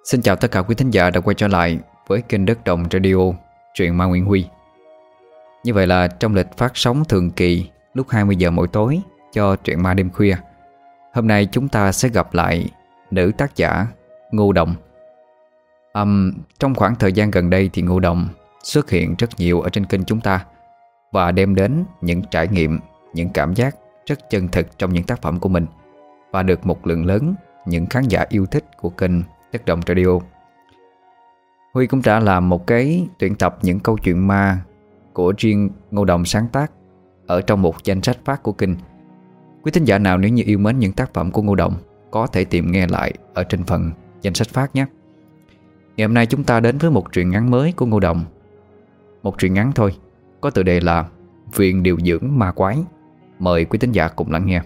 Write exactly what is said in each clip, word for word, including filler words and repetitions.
Xin chào tất cả quý thính giả đã quay trở lại với kênh Đất Đồng Radio, truyện ma Nguyễn Huy. Như vậy là trong lịch phát sóng thường kỳ lúc hai mươi giờ mỗi tối cho truyện ma đêm khuya, hôm nay chúng ta sẽ gặp lại nữ tác giả Ngô Đồng. um, Trong khoảng thời gian gần đây thì Ngô Đồng xuất hiện rất nhiều ở trên kênh chúng ta và đem đến những trải nghiệm, những cảm giác rất chân thực trong những tác phẩm của mình, và được một lượng lớn những khán giả yêu thích của kênh Đất Đồng Radio. Huy cũng đã làm một cái tuyển tập những câu chuyện ma của riêng Ngô Đồng sáng tác ở trong một danh sách phát của kênh. Quý thính giả nào nếu như yêu mến những tác phẩm của Ngô Đồng có thể tìm nghe lại ở trên phần danh sách phát nhé. Ngày hôm nay chúng ta đến với một truyện ngắn mới của Ngô Đồng. Một truyện ngắn thôi, có tựa đề là Viện Điều Dưỡng Ma Quái. Mời quý thính giả cùng lắng nghe.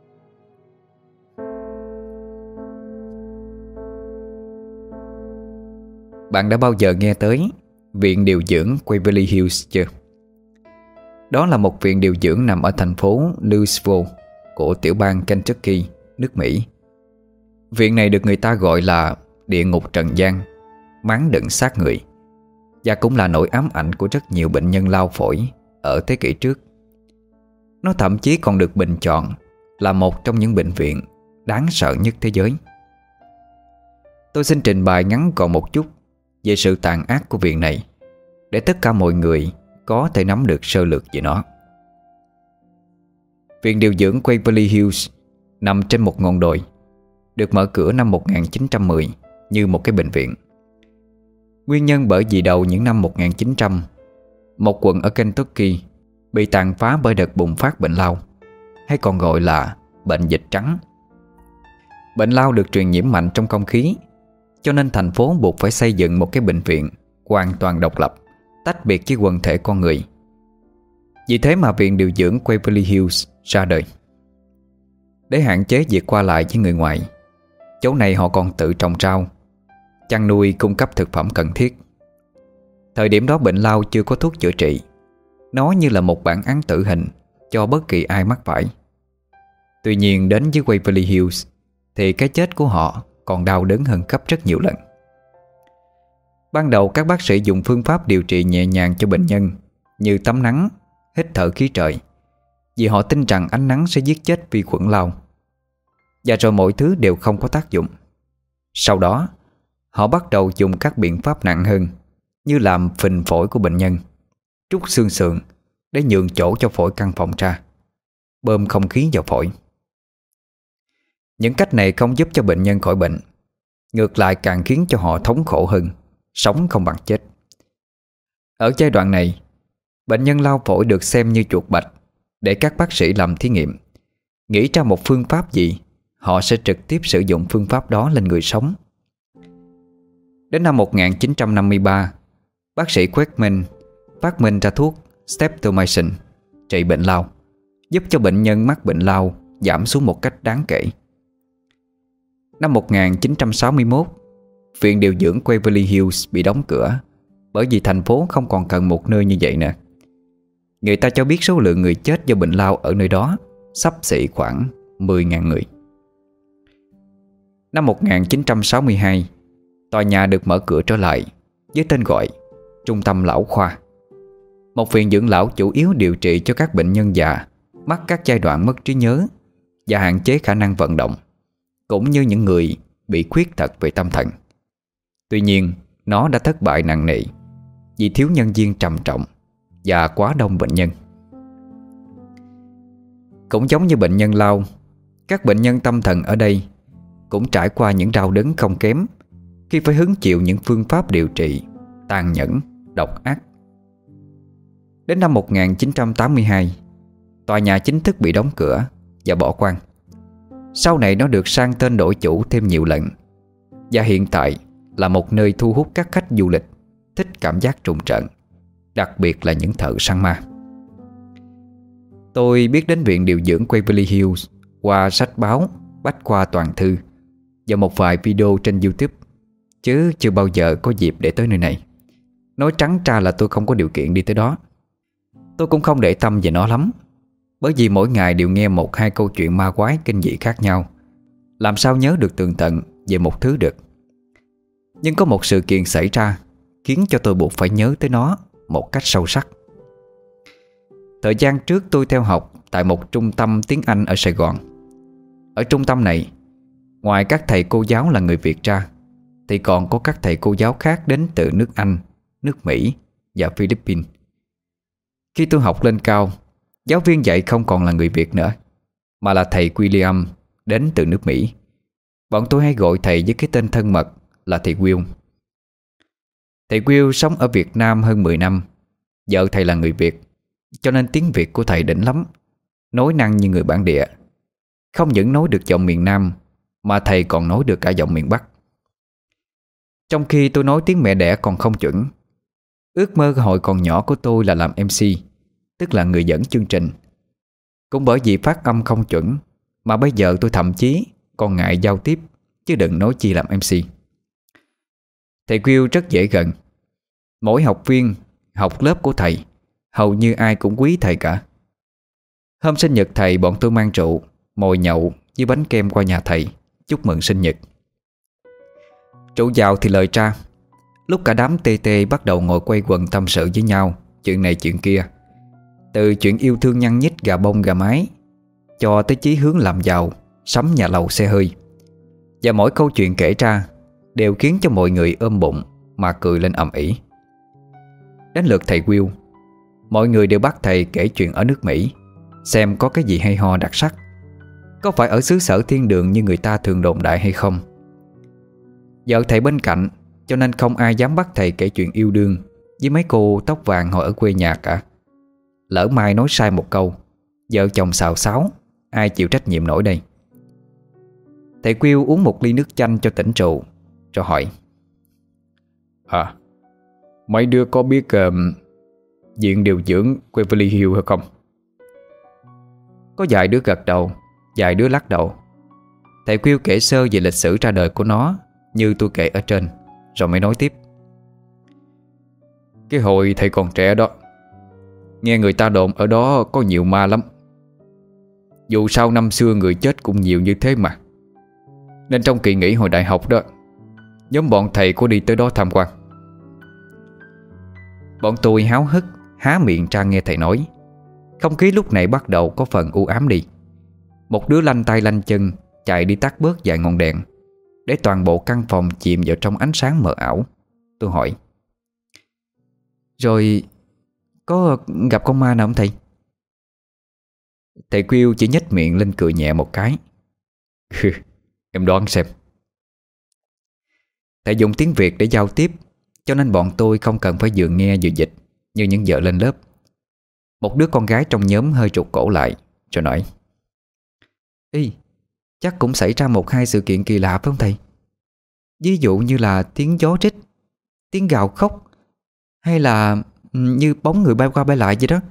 Bạn đã bao giờ nghe tới Viện Điều Dưỡng Waverly Hills chưa? Đó là một viện điều dưỡng nằm ở thành phố Louisville của tiểu bang Kentucky, nước Mỹ. Viện này được người ta gọi là địa ngục trần gian, máng đựng xác người, và cũng là nỗi ám ảnh của rất nhiều bệnh nhân lao phổi ở thế kỷ trước. Nó thậm chí còn được bình chọn là một trong những bệnh viện đáng sợ nhất thế giới. Tôi xin trình bày ngắn gọn một chút về sự tàn ác của viện này, để tất cả mọi người có thể nắm được sơ lược về nó. Viện điều dưỡng Waverly Hills nằm trên một ngọn đồi, được mở cửa năm một nghìn chín trăm mười như một cái bệnh viện. Nguyên nhân bởi vì đầu những năm một nghìn chín trăm, một quận ở Kentucky bị tàn phá bởi đợt bùng phát bệnh lao, hay còn gọi là bệnh dịch trắng. Bệnh lao được truyền nhiễm mạnh trong không khí, cho nên thành phố buộc phải xây dựng một cái bệnh viện hoàn toàn độc lập, tách biệt với quần thể con người. Vì thế mà viện điều dưỡng Waverly Hills ra đời. Để hạn chế việc qua lại với người ngoài, chỗ này họ còn tự trồng rau, chăn nuôi, cung cấp thực phẩm cần thiết. Thời điểm đó bệnh lao chưa có thuốc chữa trị. Nó như là một bản án tử hình cho bất kỳ ai mắc phải. Tuy nhiên đến với Waverly Hills thì cái chết của họ còn đau đớn hơn gấp rất nhiều lần. Ban đầu các bác sĩ dùng phương pháp điều trị nhẹ nhàng cho bệnh nhân, như tắm nắng, hít thở khí trời, vì họ tin rằng ánh nắng sẽ giết chết vi khuẩn lao. Và rồi mọi thứ đều không có tác dụng. Sau đó họ bắt đầu dùng các biện pháp nặng hơn, như làm phình phổi của bệnh nhân, trút xương sườn để nhường chỗ cho phổi căn phòng ra, bơm không khí vào phổi. Những cách này không giúp cho bệnh nhân khỏi bệnh, ngược lại càng khiến cho họ thống khổ hơn, sống không bằng chết. Ở giai đoạn này, bệnh nhân lao phổi được xem như chuột bạch để các bác sĩ làm thí nghiệm. Nghĩ ra một phương pháp gì, họ sẽ trực tiếp sử dụng phương pháp đó lên người sống. Đến năm một nghìn chín trăm năm mươi ba, bác sĩ Quackman phát minh ra thuốc Streptomycin trị bệnh lao, giúp cho bệnh nhân mắc bệnh lao giảm xuống một cách đáng kể. Năm một nghìn chín trăm sáu mươi mốt, viện điều dưỡng Waverly Hills bị đóng cửa bởi vì thành phố không còn cần một nơi như vậy nữa. Người ta cho biết số lượng người chết do bệnh lao ở nơi đó xấp xỉ khoảng mười nghìn người. Năm một nghìn chín trăm sáu mươi hai, tòa nhà được mở cửa trở lại với tên gọi Trung tâm Lão Khoa, một viện dưỡng lão chủ yếu điều trị cho các bệnh nhân già mắc các giai đoạn mất trí nhớ và hạn chế khả năng vận động, cũng như những người bị khuyết tật về tâm thần. Tuy nhiên, nó đã thất bại nặng nề vì thiếu nhân viên trầm trọng và quá đông bệnh nhân. Cũng giống như bệnh nhân lao, các bệnh nhân tâm thần ở đây cũng trải qua những đau đớn không kém khi phải hứng chịu những phương pháp điều trị tàn nhẫn, độc ác. Đến năm một nghìn chín trăm tám mươi hai, tòa nhà chính thức bị đóng cửa và bỏ hoang. Sau này nó được sang tên đổi chủ thêm nhiều lần, và hiện tại là một nơi thu hút các khách du lịch thích cảm giác trùng trợn, đặc biệt là những thợ săn ma. Tôi biết đến viện điều dưỡng Waverly Hills qua sách báo, bách khoa toàn thư và một vài video trên YouTube, chứ chưa bao giờ có dịp để tới nơi này. Nói trắng ra là tôi không có điều kiện đi tới đó. Tôi cũng không để tâm về nó lắm, bởi vì mỗi ngày đều nghe một hai câu chuyện ma quái kinh dị khác nhau, làm sao nhớ được tường tận về một thứ được. Nhưng có một sự kiện xảy ra khiến cho tôi buộc phải nhớ tới nó một cách sâu sắc. Thời gian trước tôi theo học tại một trung tâm tiếng Anh ở Sài Gòn. Ở trung tâm này, ngoài các thầy cô giáo là người Việt ra, thì còn có các thầy cô giáo khác đến từ nước Anh, nước Mỹ và Philippines. Khi tôi học lên cao, giáo viên dạy không còn là người Việt nữa, mà là thầy William đến từ nước Mỹ. Bọn tôi hay gọi thầy với cái tên thân mật là thầy Will. Thầy Will sống ở Việt Nam hơn mười năm. Vợ thầy là người Việt, cho nên tiếng Việt của thầy đỉnh lắm, nói năng như người bản địa. Không những nói được giọng miền Nam, mà thầy còn nói được cả giọng miền Bắc. Trong khi tôi nói tiếng mẹ đẻ còn không chuẩn. Ước mơ hồi còn nhỏ của tôi là làm em xê, tức là người dẫn chương trình. Cũng bởi vì phát âm không chuẩn mà bây giờ tôi thậm chí còn ngại giao tiếp, chứ đừng nói chi làm em xê. Thầy Will rất dễ gần. Mỗi học viên học lớp của thầy, hầu như ai cũng quý thầy cả. Hôm sinh nhật thầy, bọn tôi mang rượu, mồi nhậu với bánh kem qua nhà thầy chúc mừng sinh nhật. Rượu vào thì lời ra. Lúc cả đám tê tê bắt đầu ngồi quay quần tâm sự với nhau chuyện này chuyện kia, từ chuyện yêu thương nhăn nhít gà bông gà mái cho tới chí hướng làm giàu, sắm nhà lầu xe hơi. Và mỗi câu chuyện kể ra đều khiến cho mọi người ôm bụng mà cười lên ầm ĩ. Đến lượt thầy Will, mọi người đều bắt thầy kể chuyện ở nước Mỹ, xem có cái gì hay ho đặc sắc, có phải ở xứ sở thiên đường như người ta thường đồn đại hay không. Vợ thầy bên cạnh, cho nên không ai dám bắt thầy kể chuyện yêu đương với mấy cô tóc vàng hồi ở quê nhà cả. Lỡ mai nói sai một câu, vợ chồng xào xáo, ai chịu trách nhiệm nổi đây. Thầy Will uống một ly nước chanh cho tỉnh rượu, rồi hỏi: À, mấy đứa có biết uh, viện điều dưỡng Waverly Hills hay không? Có vài đứa gật đầu, vài đứa lắc đầu. Thầy Will kể sơ về lịch sử ra đời của nó như tôi kể ở trên, rồi mới nói tiếp: Cái hồi thầy còn trẻ đó, nghe người ta đồn ở đó có nhiều ma lắm. Dù sao năm xưa người chết cũng nhiều như thế mà, nên trong kỳ nghỉ hồi đại học đó, nhóm bọn thầy có đi tới đó tham quan. Bọn tôi háo hức há miệng ra nghe thầy nói. Không khí lúc này bắt đầu có phần u ám đi. Một đứa lanh tay lanh chân chạy đi tắt bớt vài ngọn đèn, để toàn bộ căn phòng chìm vào trong ánh sáng mờ ảo. Tôi hỏi: Rồi có gặp con ma nào không thầy? Thầy Will chỉ nhếch miệng lên cười nhẹ một cái. Em đoán xem. Thầy dùng tiếng Việt để giao tiếp, cho nên bọn tôi không cần phải vừa nghe vừa dịch như những vợ lên lớp. Một đứa con gái trong nhóm hơi trục cổ lại, rồi nói: Ê, chắc cũng xảy ra một hai sự kiện kỳ lạ phải không thầy? Ví dụ như là tiếng gió rít, tiếng gào khóc, hay là như bóng người bay qua bay lại vậy đó.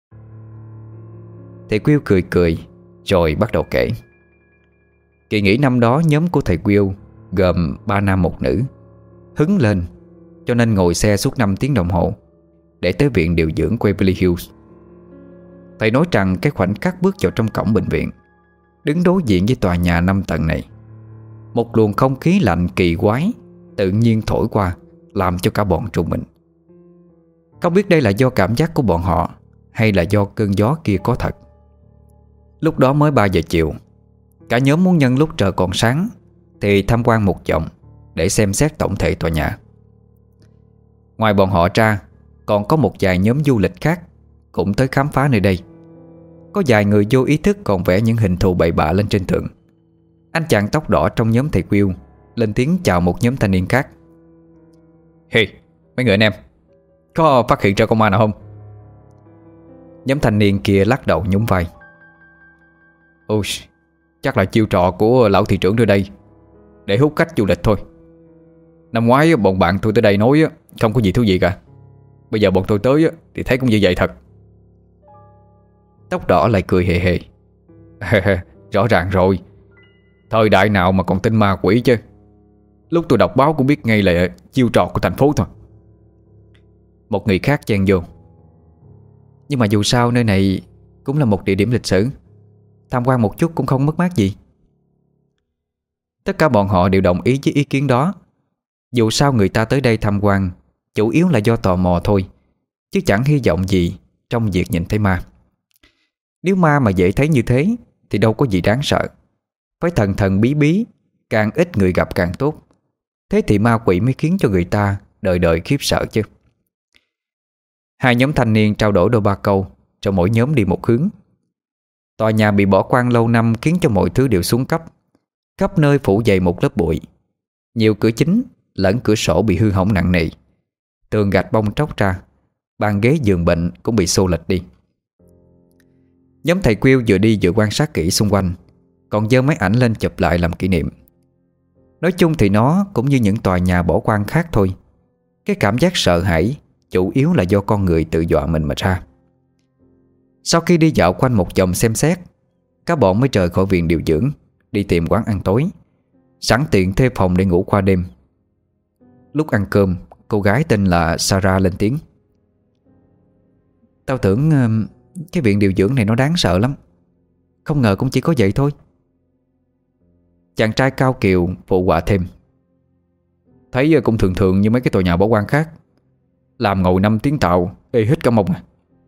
Thầy Will cười cười, rồi bắt đầu kể. Kỳ nghỉ năm đó, nhóm của thầy Will gồm ba nam một nữ hứng lên, cho nên ngồi xe suốt năm tiếng đồng hồ để tới viện điều dưỡng Waverly Hills. Thầy nói rằng cái khoảnh khắc bước vào trong cổng bệnh viện, đứng đối diện với tòa nhà năm tầng này, một luồng không khí lạnh kỳ quái tự nhiên thổi qua, làm cho cả bọn rùng mình. Không biết đây là do cảm giác của bọn họ, hay là do cơn gió kia có thật. Lúc đó mới ba giờ chiều. Cả nhóm muốn nhân lúc trời còn sáng thì tham quan một vòng để xem xét tổng thể tòa nhà. Ngoài bọn họ ra, còn có một vài nhóm du lịch khác cũng tới khám phá nơi đây. Có vài người vô ý thức còn vẽ những hình thù bậy bạ lên trên tường. Anh chàng tóc đỏ trong nhóm thầy Will lên tiếng chào một nhóm thanh niên khác: Hey, mấy người anh em, có phát hiện ra con ma nào không? Nhóm thanh niên kia lắc đầu nhún vai: Ôi, chắc là chiêu trò của lão thị trưởng nơi đây để hút khách du lịch thôi. Năm ngoái bọn bạn tôi tới đây nói không có gì thú vị cả. Bây giờ bọn tôi tới thì thấy cũng như vậy thật. Tóc đỏ lại cười hề hề: Rõ ràng rồi, thời đại nào mà còn tin ma quỷ chứ. Lúc tôi đọc báo cũng biết ngay là chiêu trò của thành phố thôi. Một người khác chen vô: Nhưng mà dù sao nơi này cũng là một địa điểm lịch sử, tham quan một chút cũng không mất mát gì. Tất cả bọn họ đều đồng ý với ý kiến đó. Dù sao người ta tới đây tham quan chủ yếu là do tò mò thôi, chứ chẳng hy vọng gì trong việc nhìn thấy ma. Nếu ma mà dễ thấy như thế thì đâu có gì đáng sợ. Phải thần thần bí bí, càng ít người gặp càng tốt. Thế thì ma quỷ mới khiến cho người ta đời đời khiếp sợ chứ. Hai nhóm thanh niên trao đổi đôi ba câu, cho mỗi nhóm đi một hướng. Tòa nhà bị bỏ hoang lâu năm khiến cho mọi thứ đều xuống cấp. Khắp nơi phủ dày một lớp bụi. Nhiều cửa chính lẫn cửa sổ bị hư hỏng nặng nề. Tường gạch bong tróc ra. Bàn ghế giường bệnh cũng bị xô lệch đi. Nhóm thầy Quyêu vừa đi vừa quan sát kỹ xung quanh, còn giơ máy ảnh lên chụp lại làm kỷ niệm. Nói chung thì nó cũng như những tòa nhà bỏ hoang khác thôi. Cái cảm giác sợ hãi chủ yếu là do con người tự dọa mình mà ra. Sau khi đi dạo quanh một vòng xem xét, các bọn mới rời khỏi viện điều dưỡng, đi tìm quán ăn tối, sẵn tiện thuê phòng để ngủ qua đêm. Lúc ăn cơm, cô gái tên là Sarah lên tiếng: "Tao tưởng uh, cái viện điều dưỡng này nó đáng sợ lắm, không ngờ cũng chỉ có vậy thôi." Chàng trai cao kiều phụ họa thêm: "Thấy cũng thường thường như mấy cái tòa nhà bỏ hoang khác, làm ngồi năm tiếng tàu, ê hít cả mông à."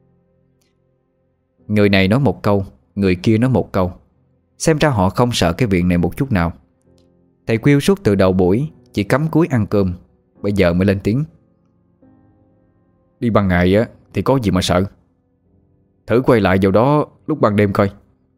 Người này nói một câu, người kia nói một câu. Xem ra họ không sợ cái viện này một chút nào. Thầy Quyêu suốt từ đầu buổi chỉ cắm cúi ăn cơm, bây giờ mới lên tiếng: "Đi ban ngày á thì có gì mà sợ. Thử quay lại vào đó lúc ban đêm coi."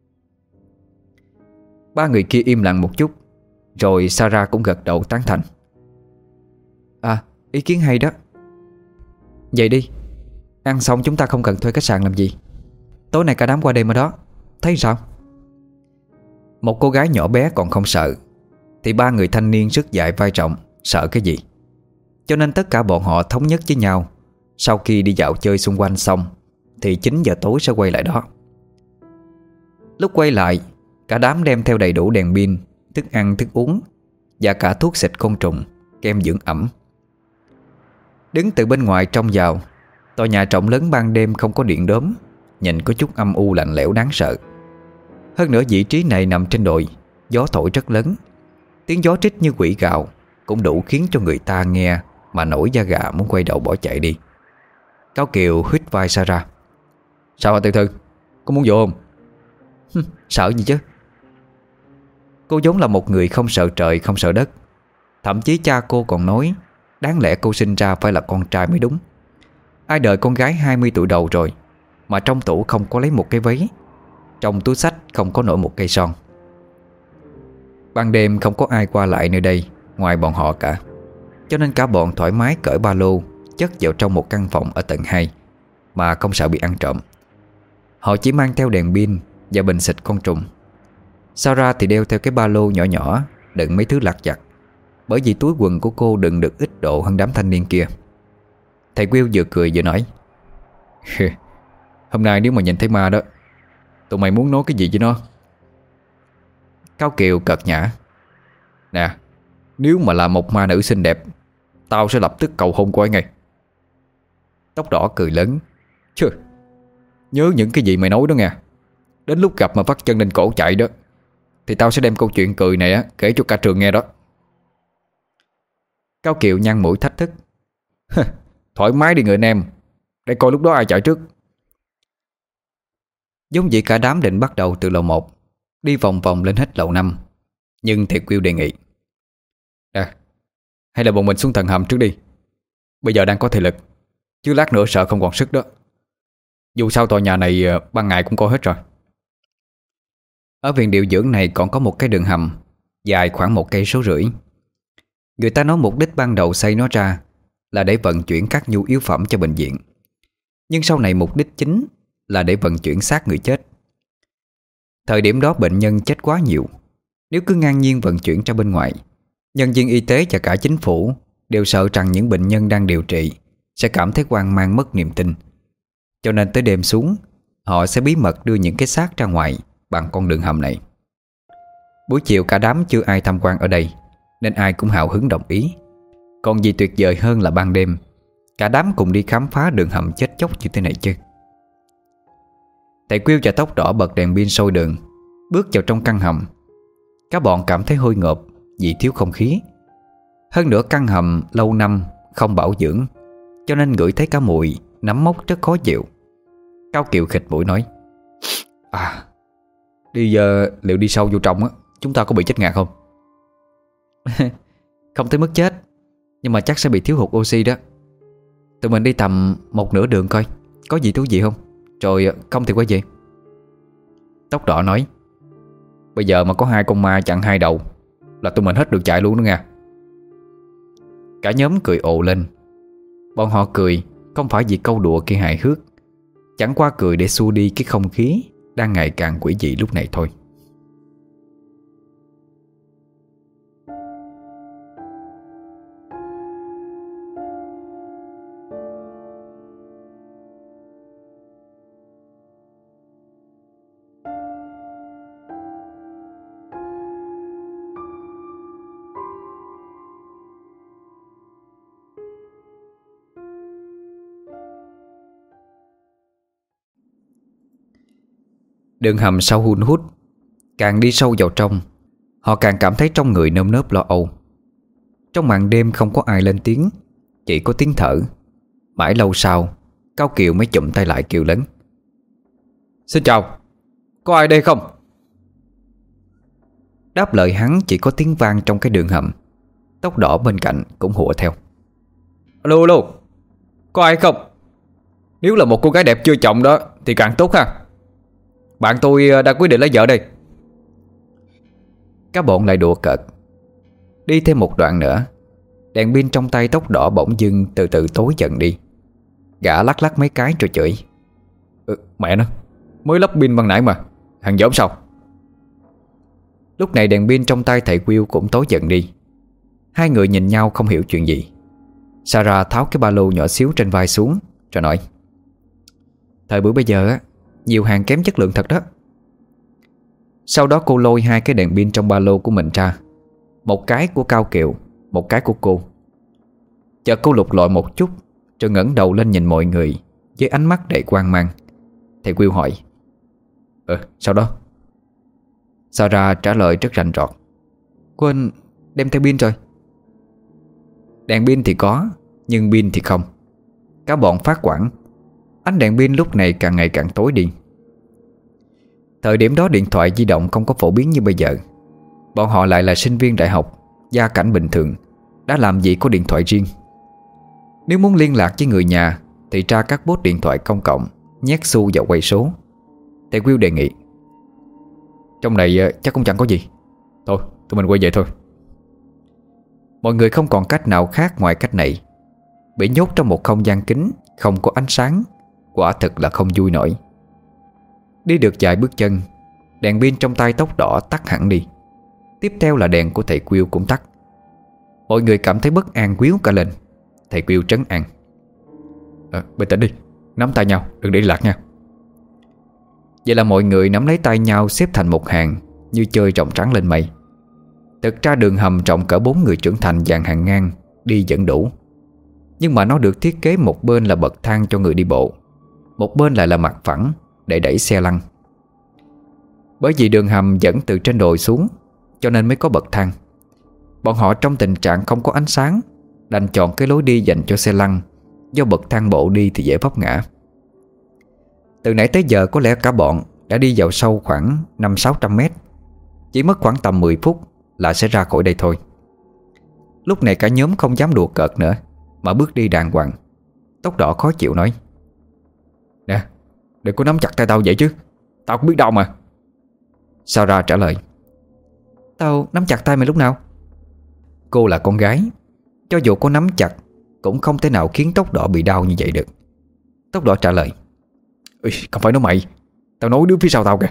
Ba người kia im lặng một chút, rồi Sarah cũng gật đầu tán thành: "À, ý kiến hay đó. Vậy đi, ăn xong chúng ta không cần thuê khách sạn làm gì. Tối nay cả đám qua đêm ở đó, thấy sao?" Một cô gái nhỏ bé còn không sợ, thì ba người thanh niên sức dại vai trọng sợ cái gì. Cho nên tất cả bọn họ thống nhất với nhau, sau khi đi dạo chơi xung quanh xong thì chín giờ tối sẽ quay lại đó. Lúc quay lại, cả đám đem theo đầy đủ đèn pin, thức ăn thức uống và cả thuốc xịt côn trùng, kem dưỡng ẩm. Đứng từ bên ngoài trông vào, tòa nhà rộng lớn ban đêm không có điện đóm, nhìn có chút âm u lạnh lẽo đáng sợ. Hơn nữa vị trí này nằm trên đồi, gió thổi rất lớn, tiếng gió trích như quỷ gào cũng đủ khiến cho người ta nghe mà nổi da gà muốn quay đầu bỏ chạy đi. Cao Kiều huýt vai Sarah: "Sao hả Tiểu Thư, có muốn vô không?" "Sợ gì chứ." Cô vốn là một người không sợ trời không sợ đất. Thậm chí cha cô còn nói đáng lẽ cô sinh ra phải là con trai mới đúng. Ai đời con gái hai mươi tuổi đầu rồi mà trong tủ không có lấy một cái váy, trong túi xách không có nổi một cây son. Ban đêm không có ai qua lại nơi đây ngoài bọn họ cả, cho nên cả bọn thoải mái cởi ba lô chất vào trong một căn phòng ở tầng hai mà không sợ bị ăn trộm. Họ chỉ mang theo đèn pin và bình xịt côn trùng. Sarah thì đeo theo cái ba lô nhỏ nhỏ đựng mấy thứ lặt vặt, bởi vì túi quần của cô đựng được ít độ hơn đám thanh niên kia. Thầy Will vừa cười vừa nói: "Hôm nay nếu mà nhìn thấy ma đó, tụi mày muốn nói cái gì với nó?" Cao Kiều cợt nhã: "Nè, nếu mà là một ma nữ xinh đẹp, tao sẽ lập tức cầu hôn cô ấy ngay." Tóc đỏ cười lớn: "Chứ, nhớ những cái gì mày nói đó nha. Đến lúc gặp mà vắt chân lên cổ chạy đó, thì tao sẽ đem câu chuyện cười này á kể cho cả trường nghe đó." Cao Kiều nhăn mũi thách thức: "Thoải mái đi người anh em, để coi lúc đó ai chạy trước." Giống vậy cả đám định bắt đầu từ lầu một, đi vòng vòng lên hết lầu năm. Nhưng thầy Quyêu đề nghị: "À, hay là bọn mình xuống tầng hầm trước đi. Bây giờ đang có thể lực, chứ lát nữa sợ không còn sức đó. Dù sao tòa nhà này ban ngày cũng coi hết rồi." Ở viện điều dưỡng này còn có một cái đường hầm dài khoảng một cây số rưỡi. Người ta nói mục đích ban đầu xây nó ra là để vận chuyển các nhu yếu phẩm cho bệnh viện, nhưng sau này mục đích chính là để vận chuyển xác người chết. Thời điểm đó bệnh nhân chết quá nhiều. Nếu cứ ngang nhiên vận chuyển ra bên ngoài, nhân viên y tế và cả chính phủ đều sợ rằng những bệnh nhân đang điều trị sẽ cảm thấy hoang mang mất niềm tin. Cho nên tới đêm xuống, họ sẽ bí mật đưa những cái xác ra ngoài bằng con đường hầm này. Buổi chiều cả đám chưa ai tham quan ở đây, nên ai cũng hào hứng đồng ý. Còn gì tuyệt vời hơn là ban đêm cả đám cùng đi khám phá đường hầm chết chóc như thế này chứ. Thầy Quyêu và tóc đỏ bật đèn pin soi đường, bước vào trong căn hầm. Các bọn cảm thấy hôi ngộp vì thiếu không khí. Hơn nữa căn hầm lâu năm không bảo dưỡng, cho nên ngửi thấy cả mùi nấm mốc rất khó chịu. Cao Kiều khịt mũi nói: À, đi giờ liệu đi sâu vô trong á, chúng ta có bị chết ngạt không? Không tới mức chết, nhưng mà chắc sẽ bị thiếu hụt oxy đó. Tụi mình đi tầm một nửa đường coi có gì thú vị không, rồi không thì quay về. Tóc đỏ nói: Bây giờ mà có hai con ma chặn hai đầu là tụi mình hết được chạy luôn đó nha. Cả nhóm cười ồ lên. Bọn họ cười không phải vì câu đùa kia hài hước, chẳng qua cười để xua đi cái không khí đang ngày càng quỷ dị lúc này thôi. Đường hầm sâu hun hút. Càng đi sâu vào trong, họ càng cảm thấy trong người nơm nớp lo âu. Trong màn đêm không có ai lên tiếng, chỉ có tiếng thở. Mãi lâu sau, Cao Kiều mới chụm tay lại kêu lớn: Xin chào, có ai đây không? Đáp lời hắn chỉ có tiếng vang trong cái đường hầm. Tóc đỏ bên cạnh cũng hùa theo: Alo alo, có ai không? Nếu là một cô gái đẹp chưa chồng đó thì càng tốt ha. Bạn tôi đã quyết định lấy vợ đây. Các bọn lại đùa cợt. Đi thêm một đoạn nữa, đèn pin trong tay tóc đỏ bỗng dưng từ từ tối dần đi. Gã lắc lắc mấy cái rồi chửi: ừ, Mẹ nó, mới lắp pin ban nãy mà, thằng dởm sao? Lúc này đèn pin trong tay thầy Will cũng tối dần đi. Hai người nhìn nhau không hiểu chuyện gì. Sarah tháo cái ba lô nhỏ xíu trên vai xuống rồi nói: Thời buổi bây giờ á, nhiều hàng kém chất lượng thật đó. Sau đó cô lôi hai cái đèn pin trong ba lô của mình ra. Một cái của Cao Kiều, một cái của cô. Chợt cô lục lọi một chút, rồi ngẩng đầu lên nhìn mọi người với ánh mắt đầy hoang mang. Thầy Will hỏi: Ờ, sau đó? Sarah trả lời rất rành rọt: Quên đem theo pin rồi. Đèn pin thì có, nhưng pin thì không. Cả bọn phát hoảng. Ánh đèn pin lúc này càng ngày càng tối đi. Thời điểm đó điện thoại di động không có phổ biến như bây giờ. Bọn họ lại là sinh viên đại học, gia cảnh bình thường, đã làm gì có điện thoại riêng. Nếu muốn liên lạc với người nhà thì tra các bốt điện thoại công cộng, nhét xu vào quay số. Thầy Will đề nghị: Trong này chắc cũng chẳng có gì. Thôi tụi mình quay về thôi. Mọi người không còn cách nào khác ngoài cách này. Bị nhốt trong một không gian kín, không có ánh sáng, quả thực là không vui nổi. Đi được vài bước chân, đèn pin trong tay tóc đỏ tắt hẳn đi. Tiếp theo là đèn của thầy Will cũng tắt. Mọi người cảm thấy bất an quýu cả lên. Thầy Will trấn an: à, Bình tĩnh đi, nắm tay nhau, đừng để lạc nha. Vậy là mọi người nắm lấy tay nhau, xếp thành một hàng như chơi rồng trắng lên mây. Thực ra đường hầm rộng cỡ bốn người trưởng thành dàn hàng ngang đi vẫn đủ. Nhưng mà nó được thiết kế một bên là bậc thang cho người đi bộ, một bên lại là mặt phẳng để đẩy xe lăn. Bởi vì đường hầm dẫn từ trên đồi xuống, cho nên mới có bậc thang. Bọn họ trong tình trạng không có ánh sáng, đành chọn cái lối đi dành cho xe lăn, do bậc thang bộ đi thì dễ vấp ngã. Từ nãy tới giờ có lẽ cả bọn đã đi vào sâu khoảng năm sáu trăm mét. Chỉ mất khoảng tầm mười phút là sẽ ra khỏi đây thôi. Lúc này cả nhóm không dám đùa cợt nữa, mà bước đi đàng hoàng. Tóc đỏ khó chịu nói: Nè, đừng có nắm chặt tay tao vậy chứ, tao không biết đâu mà. Sarah trả lời: Tao nắm chặt tay mày lúc nào? Cô là con gái, cho dù có nắm chặt cũng không thể nào khiến tóc đỏ bị đau như vậy được. Tóc đỏ trả lời: Ê, không phải nói mày, tao nói đứa phía sau tao kìa.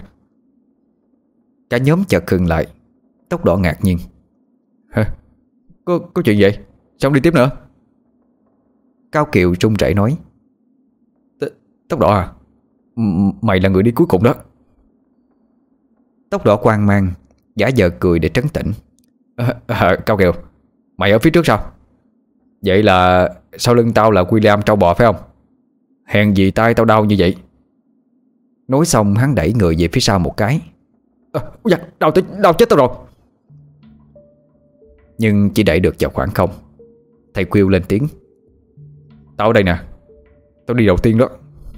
Cả nhóm chợt khựng lại. Tóc đỏ ngạc nhiên: Hả? Có, có chuyện vậy? Sao không đi tiếp nữa? Cao Kiều run rẩy nói: Tóc đỏ à, M- Mày là người đi cuối cùng đó. Tóc đỏ hoang mang, giả vờ cười để trấn tĩnh: à, à, Cao Kiều, mày ở phía trước sao? Vậy là sau lưng tao là William trâu bò phải không? Hèn gì tay tao đau như vậy. Nói xong hắn đẩy người về phía sau một cái. À, dạ, đau, đau chết tao rồi. nhưng chỉ đẩy được vào khoảng không. Thầy Quyêu lên tiếng: "Tao ở đây nè, tao đi đầu tiên đó."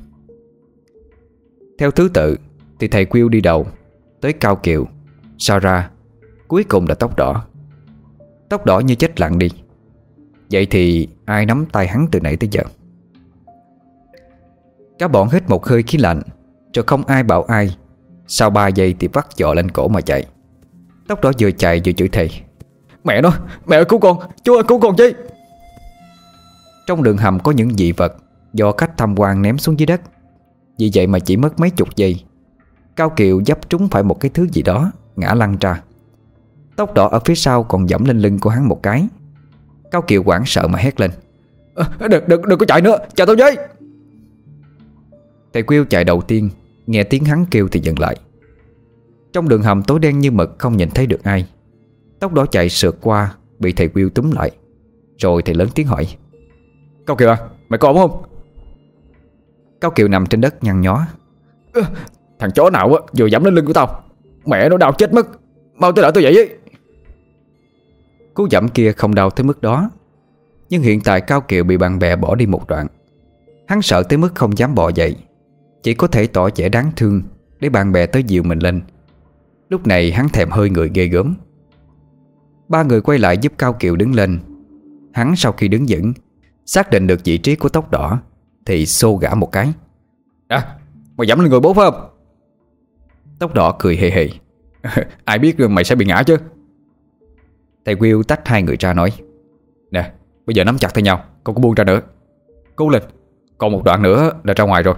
Theo thứ tự thì thầy Quyêu đi đầu, tới Cao Kiều, Sarah, cuối cùng là Tóc Đỏ. Tóc Đỏ như chết lặng đi. Vậy thì ai nắm tay hắn từ nãy tới giờ? Cả bọn hít một hơi khí lạnh, rồi không ai bảo ai. Sau ba giây thì vắt giọ lên cổ mà chạy. Tóc Đỏ vừa chạy vừa chửi thề: "Mẹ nó, mẹ ơi cứu con, chú ơi cứu con chứ." Trong đường hầm có những dị vật do khách tham quan ném xuống dưới đất. Vì vậy mà chỉ mất mấy chục giây, Cao Kiều dấp trúng phải một cái thứ gì đó, ngã lăn ra. Tóc Đỏ ở phía sau còn giẫm lên lưng của hắn một cái. Cao Kiều hoảng sợ mà hét lên: à, đừng, đừng, đừng có chạy nữa, chờ tao với." Thầy Quyêu chạy đầu tiên, nghe tiếng hắn kêu thì dừng lại. Trong đường hầm tối đen như mực, không nhìn thấy được ai. Tóc Đỏ chạy sượt qua, bị thầy Quyêu túm lại. Rồi thầy lớn tiếng hỏi: "Cao Kiều à, mày có ổn không?" Cao Kiều nằm trên đất nhăn nhó: à, "Thằng chó nào á vừa giẫm lên lưng của tao, mẹ nó đau chết mất, mau tới đỡ tôi dậy ấy." Cú giẫm kia không đau tới mức đó. Nhưng hiện tại Cao Kiều bị bạn bè bỏ đi một đoạn. Hắn sợ tới mức không dám bò dậy, chỉ có thể tỏ vẻ đáng thương để bạn bè tới dìu mình lên. Lúc này hắn thèm hơi người ghê gớm. Ba người quay lại giúp Cao Kiều đứng lên. Hắn sau khi đứng vững, xác định được vị trí của Tóc Đỏ thì xô gã một cái: "À, mày giẫm lên người bố phải không?" Tóc Đỏ cười hề hề: "Ai biết mày sẽ bị ngã chứ." Thầy Will tách hai người ra nói: "Nè, bây giờ nắm chặt tay nhau, không có buông ra nữa. Cố lên, còn một đoạn nữa là ra ngoài rồi."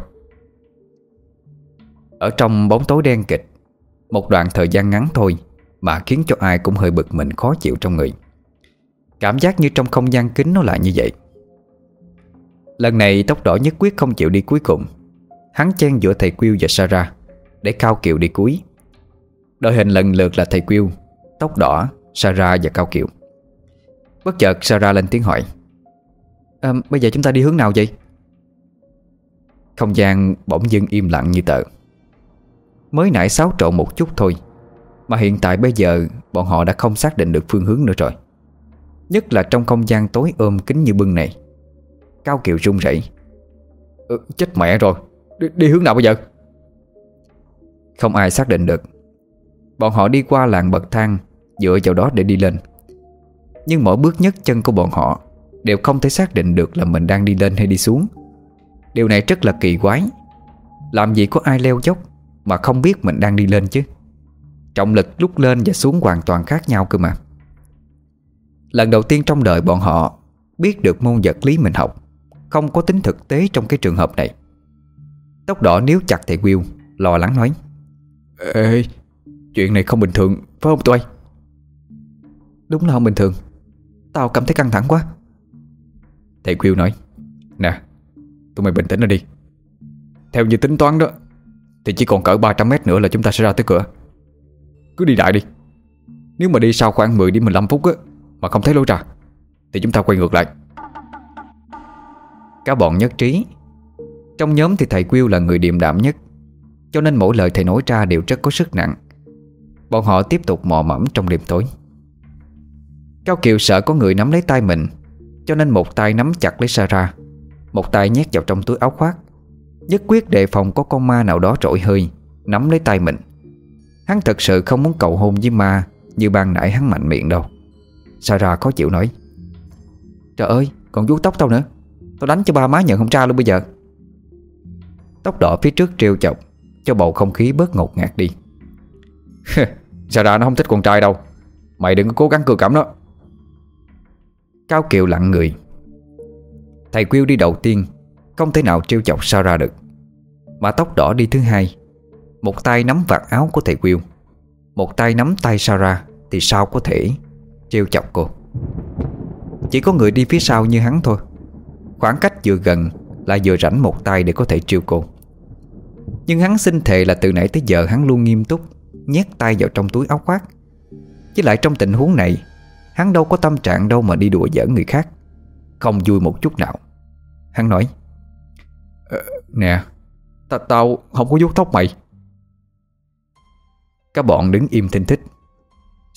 Ở trong bóng tối đen kịch, một đoạn thời gian ngắn thôi mà khiến cho ai cũng hơi bực mình khó chịu trong người. Cảm giác như trong không gian kín nó lại như vậy. Lần này Tóc Đỏ nhất quyết không chịu đi cuối cùng. Hắn chen giữa thầy Quyêu và Sarah để Cao Kiều đi cuối. Đội hình lần lượt là thầy Quyêu, Tóc Đỏ, Sarah và Cao Kiều. Bất chợt Sarah lên tiếng hỏi: à, "Bây giờ chúng ta đi hướng nào vậy?" Không gian bỗng dưng im lặng như tờ. Mới nãy xáo trộn một chút thôi, mà hiện tại bây giờ bọn họ đã không xác định được phương hướng nữa rồi. Nhất là trong không gian tối ôm kín như bưng này. Cao Kiều run rẩy: ừ, "Chết mẹ rồi, đi, đi hướng nào bây giờ?" Không ai xác định được. Bọn họ đi qua làng bậc thang, dựa vào đó để đi lên. Nhưng mỗi bước nhấc chân của bọn họ đều không thể xác định được là mình đang đi lên hay đi xuống. Điều này rất là kỳ quái. Làm gì có ai leo dốc mà không biết mình đang đi lên chứ. Trọng lực lúc lên và xuống hoàn toàn khác nhau cơ mà. Lần đầu tiên trong đời bọn họ biết được môn vật lý mình học không có tính thực tế trong cái trường hợp này. Tóc Đỏ níu chặt thầy Will, lo lắng nói: "Ê, chuyện này không bình thường, phải không tụi bay?" "Đúng là không bình thường, tao cảm thấy căng thẳng quá." Thầy Will nói: "Nè, tụi mày bình tĩnh lại đi. Theo như tính toán đó thì chỉ còn cỡ ba trăm mét nữa là chúng ta sẽ ra tới cửa. Cứ đi đại đi. Nếu mà đi sau khoảng mười đến mười lăm phút á mà không thấy lối ra thì chúng ta quay ngược lại." Cả bọn nhất trí. Trong nhóm thì thầy Will là người điềm đạm nhất, cho nên mỗi lời thầy nói ra đều rất có sức nặng. Bọn họ tiếp tục mò mẫm trong đêm tối. Cao Kiều sợ có người nắm lấy tay mình, cho nên một tay nắm chặt lấy Sarah, một tay nhét vào trong túi áo khoác, nhất quyết đề phòng có con ma nào đó trỗi hơi nắm lấy tay mình. Hắn thật sự không muốn cầu hôn với ma như ban nãy hắn mạnh miệng đâu. Sarah khó chịu nói: "Trời ơi, còn vuốt tóc tao nữa, tao đánh cho ba má nhận không ra luôn bây giờ." Tóc Đỏ phía trước trêu chọc cho bầu không khí bớt ngột ngạt đi: "Sarah nó không thích con trai đâu, mày đừng có cố gắng cưa cảm nó." Cao Kiều lặng người. Thầy Quyêu đi đầu tiên, không thể nào trêu chọc Sarah được. Mà Tóc Đỏ đi thứ hai, một tay nắm vạt áo của thầy Quyêu, một tay nắm tay Sarah, thì sao có thể trêu chọc cô. Chỉ có người đi phía sau như hắn thôi, khoảng cách vừa gần lại vừa rảnh một tay để có thể trêu cô. Nhưng hắn xin thề là từ nãy tới giờ hắn luôn nghiêm túc nhét tay vào trong túi áo khoác. Chứ lại trong tình huống này, hắn đâu có tâm trạng đâu mà đi đùa giỡn người khác. Không vui một chút nào. Hắn nói: ờ, "Nè, ta, tao không có vuốt tóc mày." Các bọn đứng im thinh thích.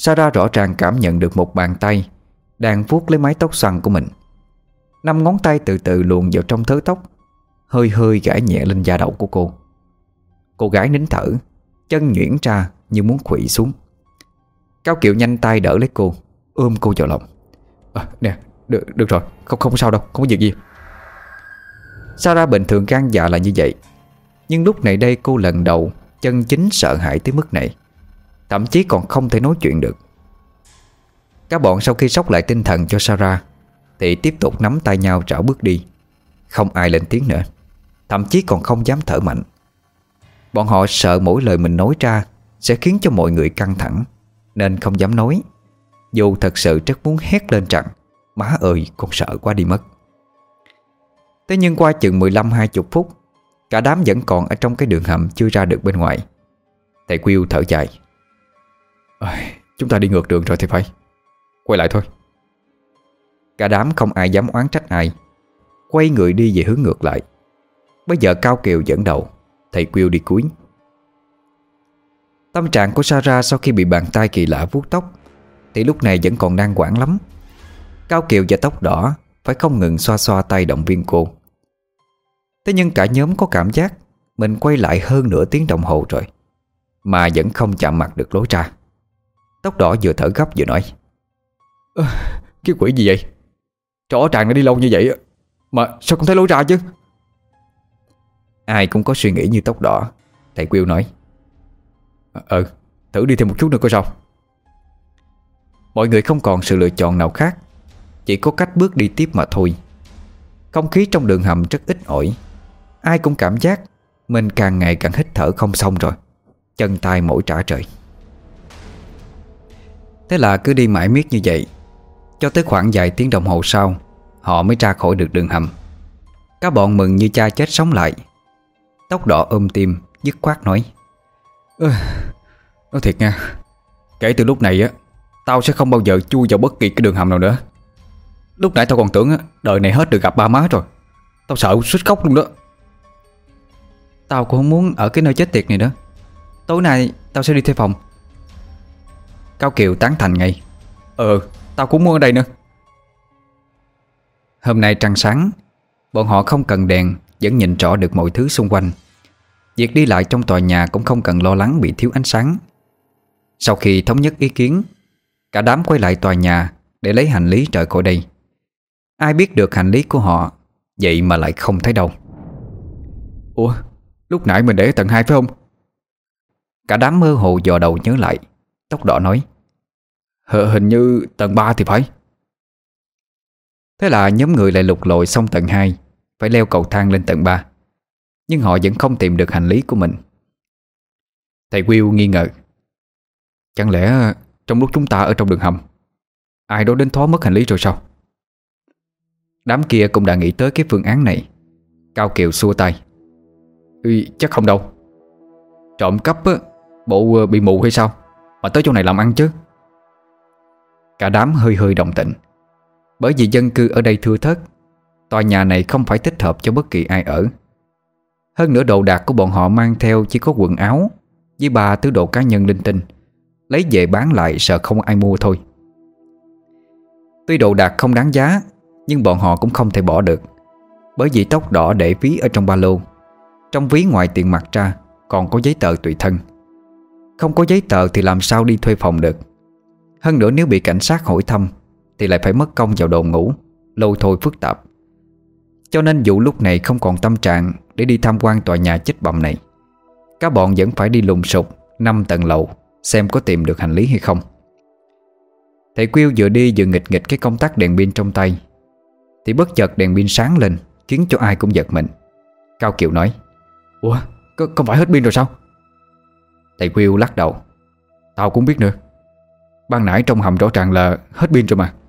Sarah rõ ràng cảm nhận được một bàn tay đang vuốt lấy mái tóc xoăn của mình. Năm ngón tay từ từ luồn vào trong thớ tóc, hơi hơi gãi nhẹ lên da đầu của cô. Cô gái nín thở, chân nhuyễn ra như muốn khuỵu xuống. Cao Kiều nhanh tay đỡ lấy cô, ôm cô vào lòng. à, Nè, được, được rồi, không không sao đâu, không có việc gì. Sarah bình thường gan dạ là như vậy, nhưng lúc này đây cô lần đầu chân chính sợ hãi tới mức này, thậm chí còn không thể nói chuyện được. Các bọn sau khi sốc lại tinh thần cho Sarah thì tiếp tục nắm tay nhau rảo bước đi. Không ai lên tiếng nữa, thậm chí còn không dám thở mạnh. Bọn họ sợ mỗi lời mình nói ra sẽ khiến cho mọi người căng thẳng, nên không dám nói, dù thật sự rất muốn hét lên rằng má ơi con sợ quá đi mất. Thế nhưng qua chừng mười lăm hai mươi phút, cả đám vẫn còn ở trong cái đường hầm chưa ra được bên ngoài. Thầy Will thở dài. Chúng ta đi ngược đường rồi thì phải quay lại thôi. Cả đám không ai dám oán trách ai, quay người đi về hướng ngược lại. Bây giờ Cao Kiều dẫn đầu, thầy Will đi cuối. Tâm trạng của Sarah sau khi bị bàn tay kỳ lạ vuốt tóc thì lúc này vẫn còn đang hoảng lắm. Cao Kiều và Tóc Đỏ phải không ngừng xoa xoa tay động viên cô. Thế nhưng cả nhóm có cảm giác mình quay lại hơn nửa tiếng đồng hồ rồi mà vẫn không chạm mặt được lối ra. Tóc Đỏ vừa thở gấp vừa nói: à, cái quỷ gì vậy? Rõ ràng đã đi lâu như vậy mà sao không thấy lối ra chứ? Ai cũng có suy nghĩ như Tóc Đỏ. Thầy Will nói: Ừ, thử đi thêm một chút nữa coi sao. Mọi người không còn sự lựa chọn nào khác, chỉ có cách bước đi tiếp mà thôi. Không khí trong đường hầm rất ít ỏi. Ai cũng cảm giác mình càng ngày càng hít thở không xong rồi, chân tay mỏi rã rời. Thế là cứ đi mãi miết như vậy, cho tới khoảng vài tiếng đồng hồ sau, họ mới ra khỏi được đường hầm. Các bọn mừng như cha chết sống lại. Tóc Đỏ ôm tim dứt khoát nói: Ơ, nói thiệt nha, kể từ lúc này á, tao sẽ không bao giờ chui vào bất kỳ cái đường hầm nào nữa. Lúc nãy tao còn tưởng á, đời này hết được gặp ba má rồi. Tao sợ suýt khóc luôn đó. Tao cũng không muốn ở cái nơi chết tiệt này nữa. Tối nay tao sẽ đi thuê phòng. Cao Kiều tán thành ngay: Ừ, tao cũng muốn ở đây nữa. Hôm nay trăng sáng, bọn họ không cần đèn vẫn nhìn rõ được mọi thứ xung quanh. Việc đi lại trong tòa nhà cũng không cần lo lắng bị thiếu ánh sáng. Sau khi thống nhất ý kiến, cả đám quay lại tòa nhà để lấy hành lý rời khỏi đây. Ai biết được hành lý của họ vậy mà lại không thấy đâu. Ủa, lúc nãy mình để ở tầng hai phải không? Cả đám mơ hồ dò đầu nhớ lại. Tóc Đỏ nói: H Hình như tầng ba thì phải. Thế là nhóm người lại lục lội xong tầng hai, phải leo cầu thang lên tầng ba. Nhưng họ vẫn không tìm được hành lý của mình. Thầy Will nghi ngờ: Chẳng lẽ trong lúc chúng ta ở trong đường hầm, ai đó đến thó mất hành lý rồi sao? Đám kia cũng đã nghĩ tới cái phương án này. Cao Kiều xua tay: ừ, chắc không đâu. Trộm cắp á, bộ bị mù hay sao mà tới chỗ này làm ăn chứ? Cả đám hơi hơi đồng tình. Bởi vì dân cư ở đây thưa thớt, tòa nhà này không phải thích hợp cho bất kỳ ai ở. Hơn nữa đồ đạc của bọn họ mang theo chỉ có quần áo với ba thứ đồ cá nhân linh tinh, lấy về bán lại sợ không ai mua thôi. Tuy đồ đạc không đáng giá, nhưng bọn họ cũng không thể bỏ được. Bởi vì Tóc Đỏ để ví ở trong ba lô. Trong ví ngoài tiền mặt ra còn có giấy tờ tùy thân. Không có giấy tờ thì làm sao đi thuê phòng được. Hơn nữa nếu bị cảnh sát hỏi thăm thì lại phải mất công vào đồ ngủ, lôi thôi phức tạp. Cho nên dù lúc này không còn tâm trạng để đi tham quan tòa nhà chết bầm này, các bọn vẫn phải đi lùng sục năm tầng lầu xem có tìm được hành lý hay không. Thầy Will vừa đi vừa nghịch nghịch cái công tắc đèn pin trong tay, thì bất chợt đèn pin sáng lên khiến cho ai cũng giật mình. Cao Kiều nói: Ủa, có, không phải hết pin rồi sao? Thầy Will lắc đầu: Tao cũng biết nữa. Ban nãy trong hầm rõ ràng là hết pin rồi mà.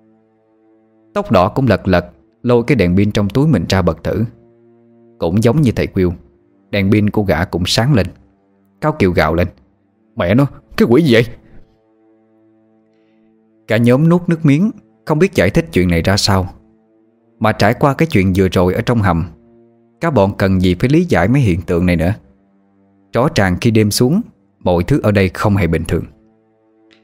Tóc Đỏ cũng lật lật lôi cái đèn pin trong túi mình ra bật thử. Cũng giống như thầy Will, đèn pin của gã cũng sáng lên. Cao Kiều gào lên: Mẹ nó, cái quỷ gì vậy? Cả nhóm nuốt nước miếng, không biết giải thích chuyện này ra sao. Mà trải qua cái chuyện vừa rồi ở trong hầm, các bọn cần gì phải lý giải mấy hiện tượng này nữa. Rõ ràng khi đêm xuống, mọi thứ ở đây không hề bình thường.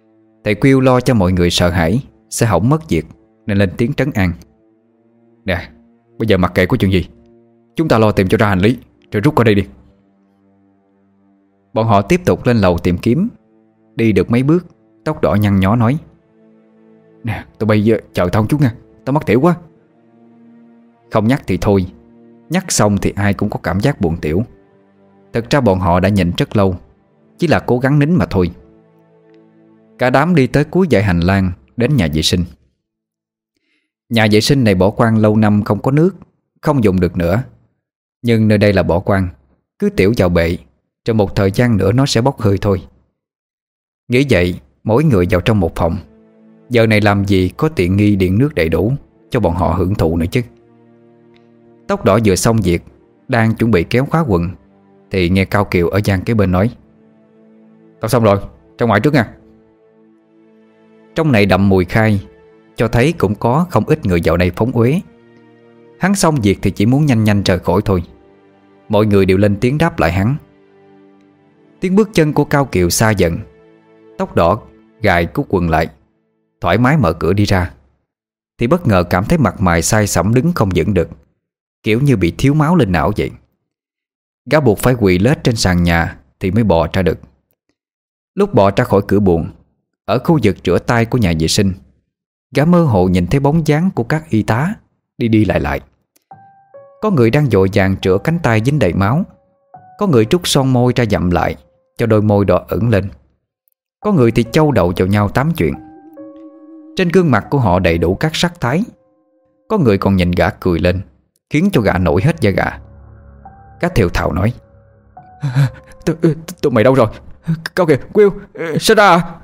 Thầy Quyêu lo cho mọi người sợ hãi sẽ hỏng mất việc, nên lên tiếng trấn an. Nè, bây giờ mặc kệ có chuyện gì, chúng ta lo tìm cho ra hành lý rồi rút khỏi đây đi. Bọn họ tiếp tục lên lầu tìm kiếm. Đi được mấy bước, tóc đỏ nhăn nhó nói: Nè, tụi bay chờ tao chút nha, tao mất tiểu quá. Không nhắc thì thôi, nhắc xong thì ai cũng có cảm giác buồn tiểu. Thực ra bọn họ đã nhịn rất lâu, chỉ là cố gắng nín mà thôi. Cả đám đi tới cuối dãy hành lang, đến nhà vệ sinh. Nhà vệ sinh này bỏ hoang lâu năm, không có nước, không dùng được nữa. Nhưng nơi đây là bỏ hoang, cứ tiểu vào bệ, trong một thời gian nữa nó sẽ bốc hơi thôi. Nghĩ vậy, mỗi người vào trong một phòng. Giờ này làm gì có tiện nghi điện nước đầy đủ cho bọn họ hưởng thụ nữa chứ. Tóc đỏ vừa xong việc, đang chuẩn bị kéo khóa quần, thì nghe Cao Kiều ở gian kế bên nói: Tao xong rồi, ra ngoài trước nha. Trong này đậm mùi khai, cho thấy cũng có không ít người dạo này phóng uế. Hắn xong việc thì chỉ muốn nhanh nhanh rời khỏi thôi. Mọi người đều lên tiếng đáp lại hắn. Tiếng bước chân của Cao Kiều xa dần. Tóc đỏ gài cúc quần lại, thoải mái mở cửa đi ra, thì bất ngờ cảm thấy mặt mày sai sẩm đứng không vững được, kiểu như bị thiếu máu lên não vậy. Gã buộc phải quỳ lết trên sàn nhà thì mới bò ra được. Lúc bò ra khỏi cửa buồng, ở khu vực rửa tay của nhà vệ sinh, gã mơ hồ nhìn thấy bóng dáng của các y tá đi đi lại lại. Có người đang vội vàng rửa cánh tay dính đầy máu, có người trút son môi ra dặm lại cho đôi môi đỏ ửng lên, có người thì châu đầu vào nhau tám chuyện. Trên gương mặt của họ đầy đủ các sắc thái. Có người còn nhìn gã cười lên, khiến cho gã nổi hết da gà. Gã thều thào nói: Tụi mày đâu rồi? Cao kìa, Will, Sarah.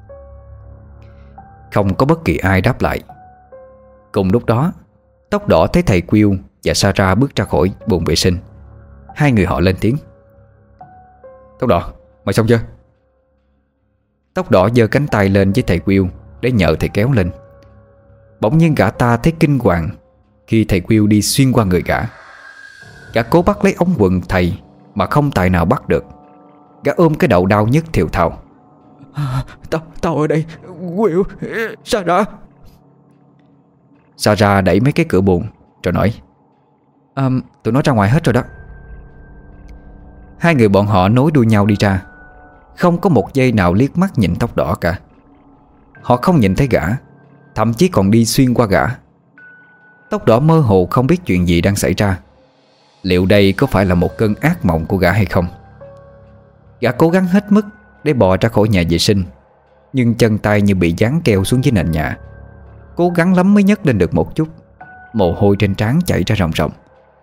Không có bất kỳ ai đáp lại. Cùng lúc đó, tóc đỏ thấy thầy Will và Sarah bước ra khỏi buồng vệ sinh. Hai người họ lên tiếng: Tóc đỏ, mày xong chưa? Tóc đỏ giơ cánh tay lên với thầy Will để nhờ thầy kéo lên. Bỗng nhiên gã ta thấy kinh hoàng khi thầy Will đi xuyên qua người gã. Gã cố bắt lấy ống quần thầy mà không tài nào bắt được. Gã ôm cái đầu đau nhức thều thào: Tao, tao ở đây, Will, Sarah. Sarah đẩy mấy cái cửa buồng rồi nói: à, Tụi nó ra ngoài hết rồi đó. Hai người bọn họ nối đuôi nhau đi ra. Không có một giây nào liếc mắt nhìn tóc đỏ cả. Họ không nhìn thấy gã, thậm chí còn đi xuyên qua gã. Tóc đỏ mơ hồ không biết chuyện gì đang xảy ra. Liệu đây có phải là một cơn ác mộng của gã hay không? Gã cố gắng hết mức để bò ra khỏi nhà vệ sinh, nhưng chân tay như bị dán keo xuống dưới nền nhà. Cố gắng lắm mới nhấc lên được một chút. Mồ hôi trên trán chảy ra ròng ròng.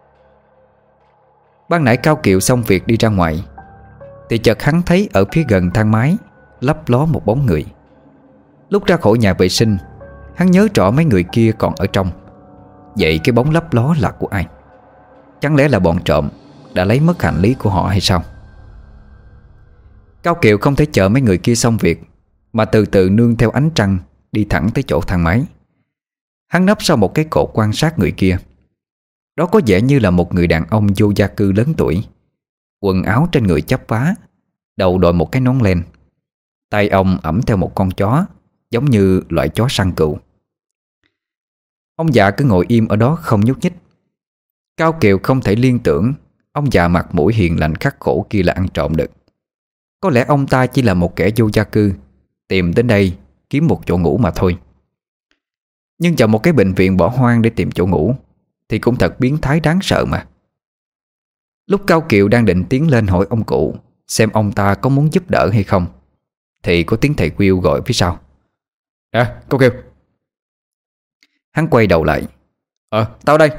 Ban nãy Cao Kiều xong việc đi ra ngoài, thì chợt hắn thấy ở phía gần thang máy lấp ló một bóng người. Lúc ra khỏi nhà vệ sinh, hắn nhớ rõ mấy người kia còn ở trong. Vậy cái bóng lấp ló là của ai? Chẳng lẽ là bọn trộm đã lấy mất hành lý của họ hay sao? Cao Kiều không thể chờ mấy người kia xong việc, mà từ từ nương theo ánh trăng đi thẳng tới chỗ thang máy. Hắn nấp sau một cái cột quan sát người kia. Đó có vẻ như là một người đàn ông vô gia cư lớn tuổi. Quần áo trên người chắp vá, đầu đội một cái nón len. Tay ông ẵm theo một con chó, giống như loại chó săn cừu. Ông già cứ ngồi im ở đó không nhúc nhích. Cao Kiều không thể liên tưởng ông già mặt mũi hiền lành khắc khổ kia là ăn trộm được. Có lẽ ông ta chỉ là một kẻ vô gia cư tìm đến đây kiếm một chỗ ngủ mà thôi. Nhưng vào một cái bệnh viện bỏ hoang để tìm chỗ ngủ thì cũng thật biến thái đáng sợ mà. Lúc Cao Kiều đang định tiến lên hỏi ông cụ xem ông ta có muốn giúp đỡ hay không, thì có tiếng thầy Will gọi phía sau: Nè, Cao Kiều. Hắn quay đầu lại: Ờ, tao đây.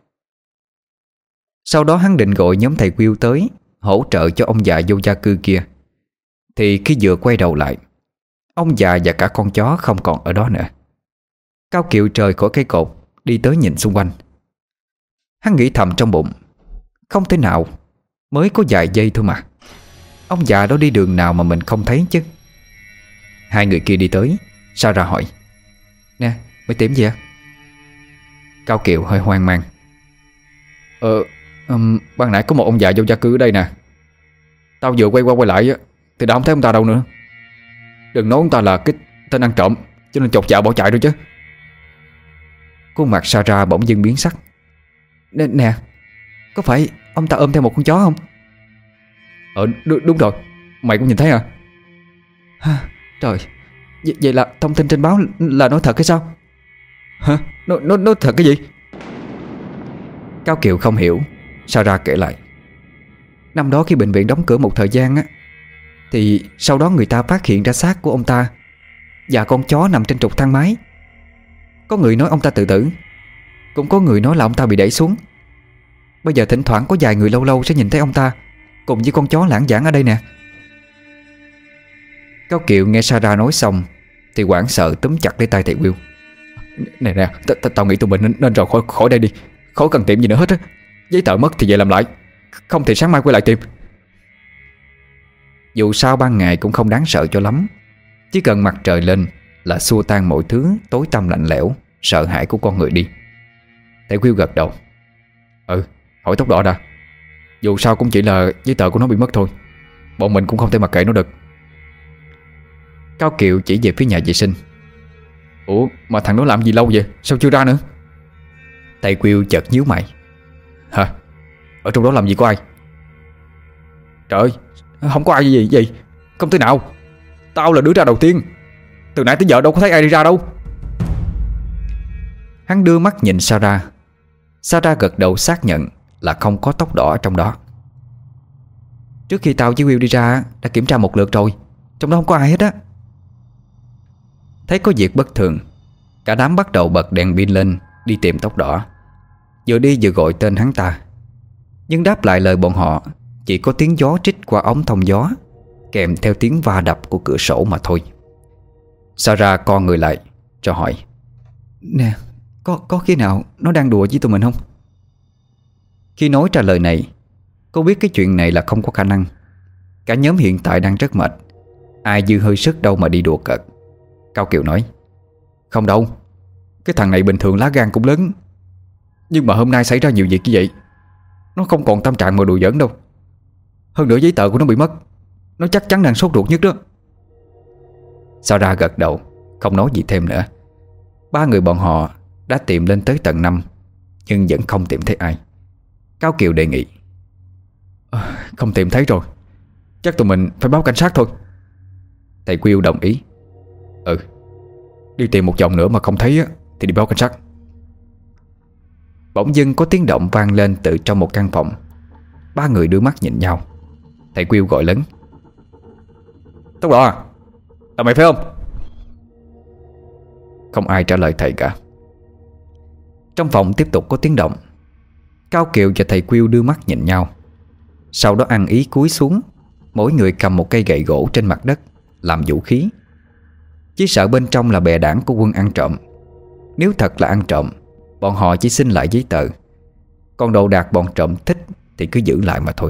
Sau đó hắn định gọi nhóm thầy Will tới hỗ trợ cho ông già vô gia cư kia. Thì khi vừa quay đầu lại, ông già và cả con chó không còn ở đó nữa. Cao Kiều rời khỏi cây cột, đi tới nhìn xung quanh. Hắn nghĩ thầm trong bụng: không thể nào, mới có vài giây thôi mà. Ông già đó đi đường nào mà mình không thấy chứ. Hai người kia đi tới. Sarah hỏi: Nè, mày tìm gì à? Cao Kiều hơi hoang mang: Ờ, um, ban nãy có một ông già vô gia cư ở đây nè. Tao vừa quay qua quay lại thì đã không thấy ông ta đâu nữa. Đừng nói ông ta là cái Tên ăn trộm cho nên chột dạ bỏ chạy rồi chứ. Khuôn mặt Sarah bỗng dưng biến sắc. Nè, nè, có phải ông ta ôm theo một con chó không? Ờ đ- đúng rồi. Mày cũng nhìn thấy hả? Ha, trời, vậy, vậy là thông tin trên báo là nói thật hay sao? Hả? Nói, nói, nói thật cái gì? Cao Kiều không hiểu. Sarah kể lại. Năm đó khi bệnh viện đóng cửa một thời gian á, thì sau đó người ta phát hiện ra xác của ông ta và con chó nằm trên trục thang máy. Có người nói ông ta tự tử, cũng có người nói là ông ta bị đẩy xuống. Bây giờ thỉnh thoảng có vài người lâu lâu sẽ nhìn thấy ông ta cùng với con chó lãng vãng ở đây nè. Cao Kiều nghe Sarah nói xong thì hoảng sợ túm chặt lấy tay thầy Will. Nè nè, tao nghĩ tụi mình nên, nên rời khỏi, khỏi đây đi. Khỏi cần tìm gì nữa hết á. Giấy tờ mất thì về làm lại, không thì sáng mai quay lại tìm. Dù sao ban ngày cũng không đáng sợ cho lắm. Chỉ cần mặt trời lên là xua tan mọi thứ tối tăm lạnh lẽo, sợ hãi của con người đi. Thầy Will gật đầu. Ừ, hỏi tốc độ đã. Dù sao cũng chỉ là giấy tờ của nó bị mất thôi. Bọn mình cũng không thể mặc kệ nó được. Cao Kiều chỉ về phía nhà vệ sinh. Ủa mà thằng đó làm gì lâu vậy? Sao chưa ra nữa? Thầy Will chợt nhíu mày. Hả? Ở trong đó làm gì có ai? Trời ơi, không có ai gì gì không thể nào. Tao là đứa ra đầu tiên. Từ nãy tới giờ đâu có thấy ai đi ra đâu. Hắn đưa mắt nhìn Sarah. Sarah gật đầu xác nhận là không có tóc đỏ ở trong đó. Trước khi tao với Will đi ra đã kiểm tra một lượt rồi, trong đó không có ai hết á. Thấy có việc bất thường, cả đám bắt đầu bật đèn pin lên đi tìm tóc đỏ. Vừa đi vừa gọi tên hắn ta. Nhưng đáp lại lời bọn họ chỉ có tiếng gió trích qua ống thông gió, kèm theo tiếng va đập của cửa sổ mà thôi. Sarah co người lại cho hỏi. Nè, có, có khi nào nó đang đùa với tụi mình không? Khi nói ra lời này, cô biết cái chuyện này là không có khả năng. Cả nhóm hiện tại đang rất mệt, ai dư hơi sức đâu mà đi đùa cợt. Cao Kiều nói. Không đâu, cái thằng này bình thường lá gan cũng lớn, nhưng mà hôm nay xảy ra nhiều việc như vậy, nó không còn tâm trạng mà đùa giỡn đâu. Hơn nữa giấy tờ của nó bị mất, nó chắc chắn đang sốt ruột nhất đó. Sarah gật đầu, không nói gì thêm nữa. Ba người bọn họ đã tìm lên tới tầng năm, nhưng vẫn không tìm thấy ai. Cao Kiều đề nghị. à, Không tìm thấy rồi, chắc tụi mình phải báo cảnh sát thôi. Thầy Will đồng ý. Ừ, đi tìm một vòng nữa mà không thấy á, thì đi báo cảnh sát. Bỗng dưng có tiếng động vang lên từ trong một căn phòng. Ba người đưa mắt nhìn nhau. Thầy Will gọi lớn. Tóc đỏ à? Là mày phải không? Không ai trả lời thầy cả. Trong phòng tiếp tục có tiếng động. Cao Kiều và thầy Will đưa mắt nhìn nhau. Sau đó ăn ý cúi xuống, mỗi người cầm một cây gậy gỗ trên mặt đất làm vũ khí. Chỉ sợ bên trong là bè đảng của quân ăn trộm. Nếu thật là ăn trộm, bọn họ chỉ xin lại giấy tờ, còn đồ đạc bọn trộm thích thì cứ giữ lại mà thôi.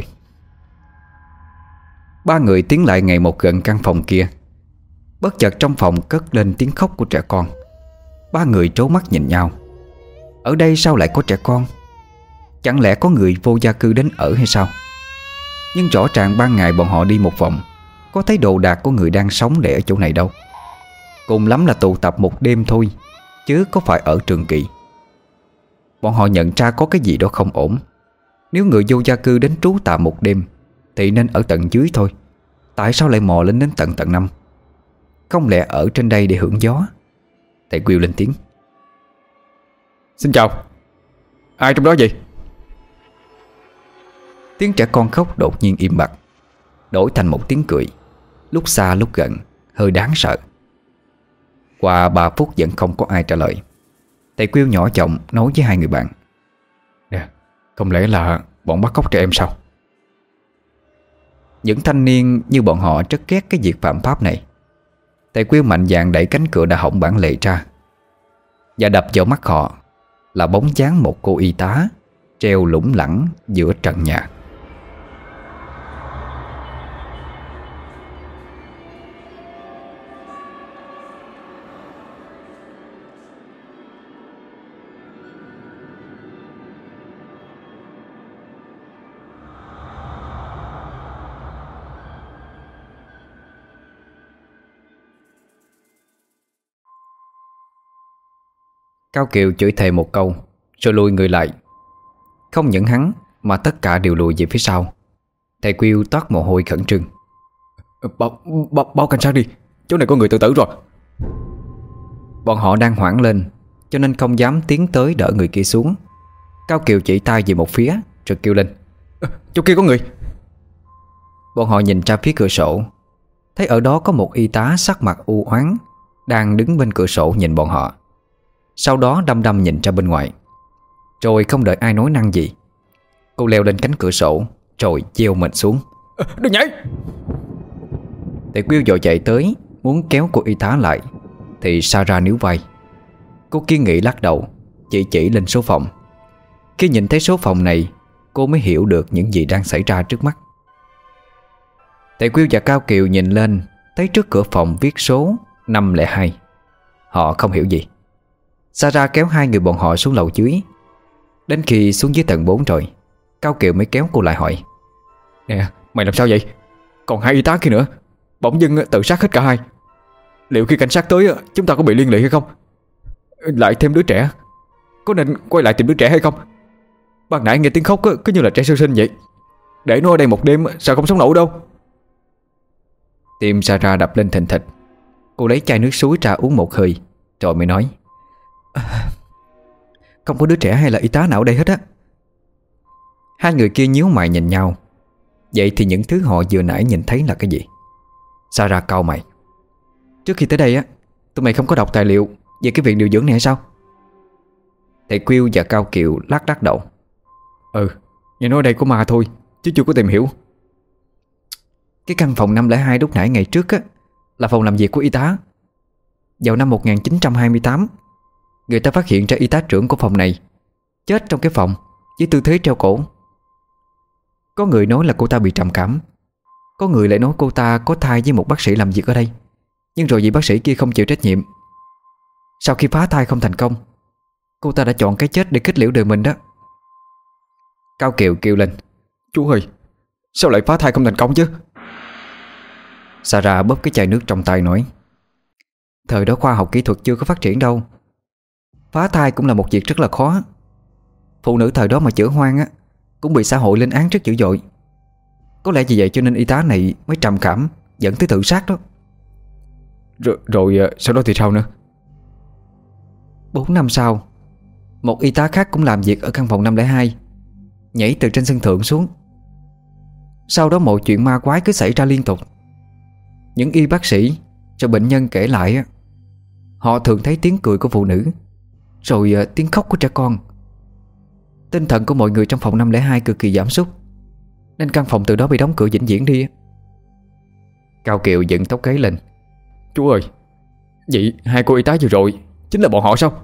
Ba người tiến lại ngày một gần căn phòng kia. Bất chợt trong phòng cất lên tiếng khóc của trẻ con. Ba người trố mắt nhìn nhau. Ở đây sao lại có trẻ con? Chẳng lẽ có người vô gia cư đến ở hay sao? Nhưng rõ ràng ban ngày bọn họ đi một vòng, có thấy đồ đạc của người đang sống để ở chỗ này đâu. Cùng lắm là tụ tập một đêm thôi, chứ có phải ở trường kỳ. Bọn họ nhận ra có cái gì đó không ổn. Nếu người vô gia cư đến trú tạm một đêm thì nên ở tầng dưới thôi. Tại sao lại mò lên đến tận tầng năm? Không lẽ ở trên đây để hưởng gió? Thầy Will lên tiếng. Xin chào, ai trong đó vậy? Tiếng trẻ con khóc đột nhiên im bặt, đổi thành một tiếng cười, lúc xa lúc gần, hơi đáng sợ. Qua ba phút vẫn không có ai trả lời. Thầy Will nhỏ giọng nói với hai người bạn. Nè, không lẽ là bọn bắt cóc trẻ em sao? Những thanh niên như bọn họ rất ghét cái việc phạm pháp này. Thầy Will mạnh dạn đẩy cánh cửa đã hỏng bản lề ra, và đập vào mắt họ là bóng dáng một cô y tá treo lủng lẳng giữa trần nhà. Cao Kiều chửi thề một câu rồi lùi người lại. Không những hắn mà tất cả đều lùi về phía sau. Thầy Quyêu toát mồ hôi khẩn trương. Báo, báo, báo cảnh sát đi, chỗ này có người tự tử rồi. Bọn họ đang hoảng lên cho nên không dám tiến tới đỡ người kia xuống. Cao Kiều chỉ tay về một phía rồi kêu lên. Chỗ kia có người. Bọn họ nhìn ra phía cửa sổ, thấy ở đó có một y tá sắc mặt u oán đang đứng bên cửa sổ nhìn bọn họ. Sau đó đăm đăm nhìn ra bên ngoài. Rồi không đợi ai nói năng gì, cô leo lên cánh cửa sổ rồi gieo mình xuống. Đừng nhảy. Thầy Quyêu vội chạy tới muốn kéo cô y tá lại thì Sarah níu vai. Cô kiên nghị lắc đầu, chỉ chỉ lên số phòng. Khi nhìn thấy số phòng này, cô mới hiểu được những gì đang xảy ra trước mắt. Thầy Quyêu và Cao Kiều nhìn lên, thấy trước cửa phòng viết số năm không hai. Họ không hiểu gì. Sarah kéo hai người bọn họ xuống lầu dưới. Đến khi xuống dưới tầng bốn rồi, Cao Kiều mới kéo cô lại hỏi. Nè, mày làm sao vậy? Còn hai y tá kia nữa, bỗng dưng tự sát hết cả hai. Liệu khi cảnh sát tới chúng ta có bị liên lụy hay không? Lại thêm đứa trẻ, có nên quay lại tìm đứa trẻ hay không? Ban nãy nghe tiếng khóc cứ như là trẻ sơ sinh vậy. Để nó ở đây một đêm sao không sống nổi đâu. Tim Sarah đập lên thình thịch. Cô lấy chai nước suối ra uống một hơi rồi mới nói. Không có đứa trẻ hay là y tá nào ở đây hết á. Hai người kia nhíu mày nhìn nhau. Vậy thì những thứ họ vừa nãy nhìn thấy là cái gì? Sarah cau mày. Trước khi tới đây á, tụi mày không có đọc tài liệu về cái viện điều dưỡng này hay sao? Thầy Quyêu và Cao Kiều lắc lắc đầu. Ừ, nghe nói ở đây có ma thôi, chứ chưa có tìm hiểu. Cái căn phòng năm không hai lúc nãy ngày trước á là phòng làm việc của y tá. Vào năm một nghìn chín trăm hai mươi tám, người ta phát hiện ra y tá trưởng của phòng này chết trong cái phòng với tư thế treo cổ. Có người nói là cô ta bị trầm cảm, có người lại nói cô ta có thai với một bác sĩ làm việc ở đây. Nhưng rồi vị bác sĩ kia không chịu trách nhiệm. Sau khi phá thai không thành công, cô ta đã chọn cái chết để kết liễu đời mình đó. Cao Kiều kêu lên. Chú ơi, sao lại phá thai không thành công chứ? Sarah bóp cái chai nước trong tay nói. Thời đó khoa học kỹ thuật chưa có phát triển đâu. Phá thai cũng là một việc rất là khó. Phụ nữ thời đó mà chữa hoang á cũng bị xã hội lên án rất dữ dội. Có lẽ vì vậy cho nên y tá này mới trầm cảm dẫn tới tự sát đó. Rồi, rồi sau đó thì sao nữa? Bốn năm sau, một y tá khác cũng làm việc ở căn phòng năm không hai nhảy từ trên sân thượng xuống. Sau đó mọi chuyện ma quái cứ xảy ra liên tục. Những y bác sĩ cho bệnh nhân kể lại, họ thường thấy tiếng cười của phụ nữ, rồi tiếng khóc của trẻ con. Tinh thần của mọi người trong phòng năm không hai cực kỳ giảm sút, nên căn phòng từ đó bị đóng cửa vĩnh viễn đi. Cao Kiều dựng tóc gáy lên. Chú ơi, vậy hai cô y tá vừa rồi chính là bọn họ sao?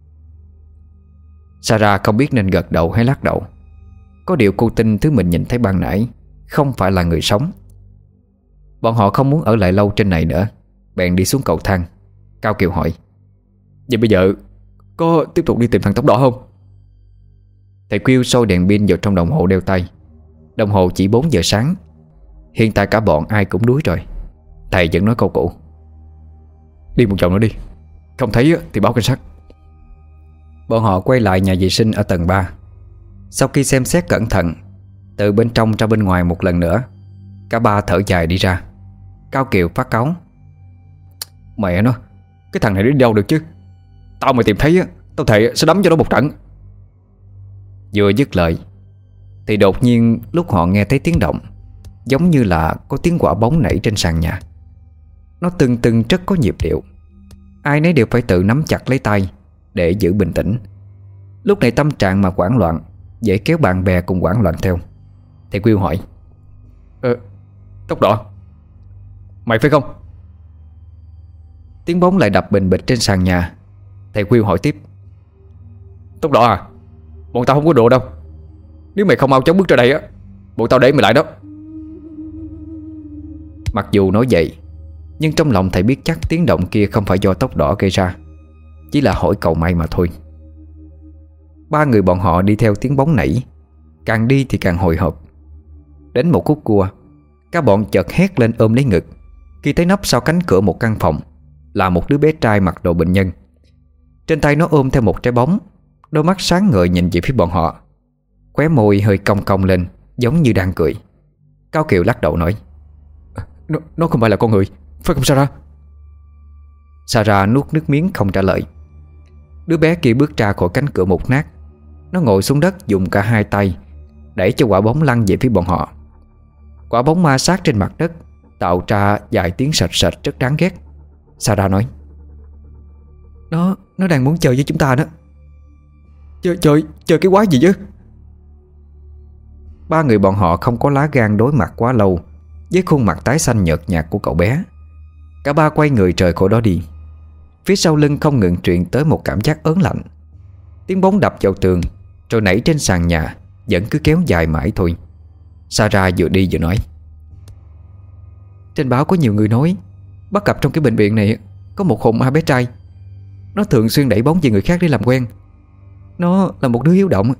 Sarah không biết nên gật đầu hay lắc đầu. Có điều cô tin thứ mình nhìn thấy ban nãy không phải là người sống. Bọn họ không muốn ở lại lâu trên này nữa, bèn đi xuống cầu thang. Cao Kiều hỏi. Vậy bây giờ có tiếp tục đi tìm thằng tóc đỏ không? Thầy Quyêu soi đèn pin vào trong đồng hồ đeo tay. Đồng hồ chỉ bốn giờ sáng. Hiện tại cả bọn ai cũng đuối rồi. Thầy vẫn nói câu cũ. Đi một vòng nữa đi, không thấy thì báo cảnh sát. Bọn họ quay lại nhà vệ sinh ở tầng ba. Sau khi xem xét cẩn thận từ bên trong ra bên ngoài một lần nữa, cả ba thở dài đi ra. Cao Kiều phát cáu. Mẹ nó, cái thằng này đi đâu được chứ? Tao mà tìm thấy, tao thề sẽ đấm cho nó một trận. Vừa dứt lời thì đột nhiên lúc họ nghe thấy tiếng động, giống như là có tiếng quả bóng nảy trên sàn nhà. Nó tưng tưng rất có nhịp điệu. Ai nấy đều phải tự nắm chặt lấy tay để giữ bình tĩnh. Lúc này tâm trạng mà hoảng loạn dễ kéo bạn bè cùng hoảng loạn theo. Thầy Quyêu hỏi. Ờ, tóc đỏ, mày phải không? Tiếng bóng lại đập bình bịch trên sàn nhà. Thầy Quyêu hỏi tiếp. Tóc đỏ à, bọn tao không có đồ đâu. Nếu mày không mau chóng bước ra đây á, bọn tao để mày lại đó. Mặc dù nói vậy, nhưng trong lòng thầy biết chắc tiếng động kia không phải do tóc đỏ gây ra, chỉ là hỏi cầu may mà thôi. Ba người bọn họ đi theo tiếng bóng nảy, càng đi thì càng hồi hộp. Đến một khúc cua, các bọn chợt hét lên ôm lấy ngực khi thấy nấp sau cánh cửa một căn phòng là một đứa bé trai mặc đồ bệnh nhân. Trên tay nó ôm theo một trái bóng, đôi mắt sáng ngời nhìn về phía bọn họ. Khóe môi hơi cong cong lên, giống như đang cười. Cao Kiều lắc đầu nói: Nó, nó không phải là con người, phải không Sarah? Sarah nuốt nước miếng không trả lời. Đứa bé kia bước ra khỏi cánh cửa mục nát. Nó ngồi xuống đất dùng cả hai tay đẩy cho quả bóng lăn về phía bọn họ. Quả bóng ma sát trên mặt đất, tạo ra vài tiếng sệt sệt rất đáng ghét. Sarah nói: Nó, nó đang muốn chơi với chúng ta đó. Chơi, chơi, chơi cái quái gì chứ? Ba người bọn họ không có lá gan đối mặt quá lâu với khuôn mặt tái xanh nhợt nhạt của cậu bé. Cả ba quay người rời khỏi đó đi. Phía sau lưng không ngừng truyền tới một cảm giác ớn lạnh. Tiếng bóng đập vào tường rồi nảy trên sàn nhà vẫn cứ kéo dài mãi thôi. Sarah vừa đi vừa nói: Trên báo có nhiều người nói bắt gặp trong cái bệnh viện này có một hồn ma bé trai. Nó thường xuyên đẩy bóng về người khác để làm quen. Nó là một đứa hiếu động.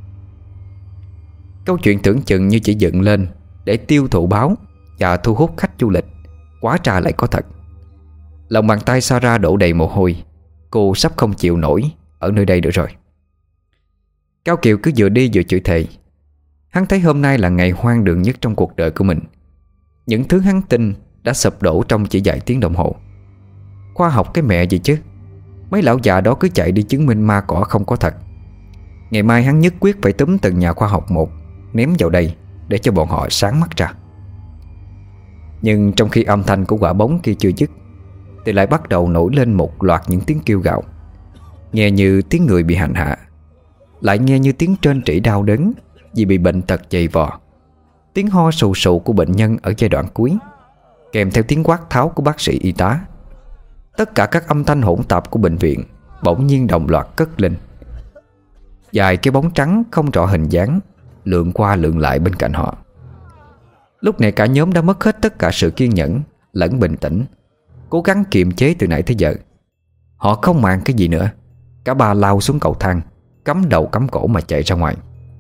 Câu chuyện tưởng chừng như chỉ dựng lên để tiêu thụ báo và thu hút khách du lịch, quá ra lại có thật. Lòng bàn tay Sarah đổ đầy mồ hôi. Cô sắp không chịu nổi ở nơi đây nữa rồi. Cao Kiều cứ vừa đi vừa chửi thề. Hắn thấy hôm nay là ngày hoang đường nhất trong cuộc đời của mình. Những thứ hắn tin đã sụp đổ trong chỉ vài tiếng đồng hồ. Khoa học cái mẹ gì chứ. Mấy lão già đó cứ chạy đi chứng minh ma cỏ không có thật. Ngày mai hắn nhất quyết phải túm từng nhà khoa học một ném vào đây để cho bọn họ sáng mắt ra. Nhưng trong khi âm thanh của quả bóng kia chưa dứt thì lại bắt đầu nổi lên một loạt những tiếng kêu gào. Nghe như tiếng người bị hành hạ, lại nghe như tiếng trên trĩ đau đớn vì bị bệnh tật dày vò, tiếng ho sù sụ của bệnh nhân ở giai đoạn cuối, kèm theo tiếng quát tháo của bác sĩ y tá. Tất cả các âm thanh hỗn tạp của bệnh viện bỗng nhiên đồng loạt cất lên. Dài cái bóng trắng không rõ hình dáng lượn qua lượn lại bên cạnh họ. Lúc này cả nhóm đã mất hết tất cả sự kiên nhẫn lẫn bình tĩnh, cố gắng kiềm chế từ nãy tới giờ. Họ không màng cái gì nữa. Cả ba lao xuống cầu thang, cắm đầu cắm cổ mà chạy ra ngoài.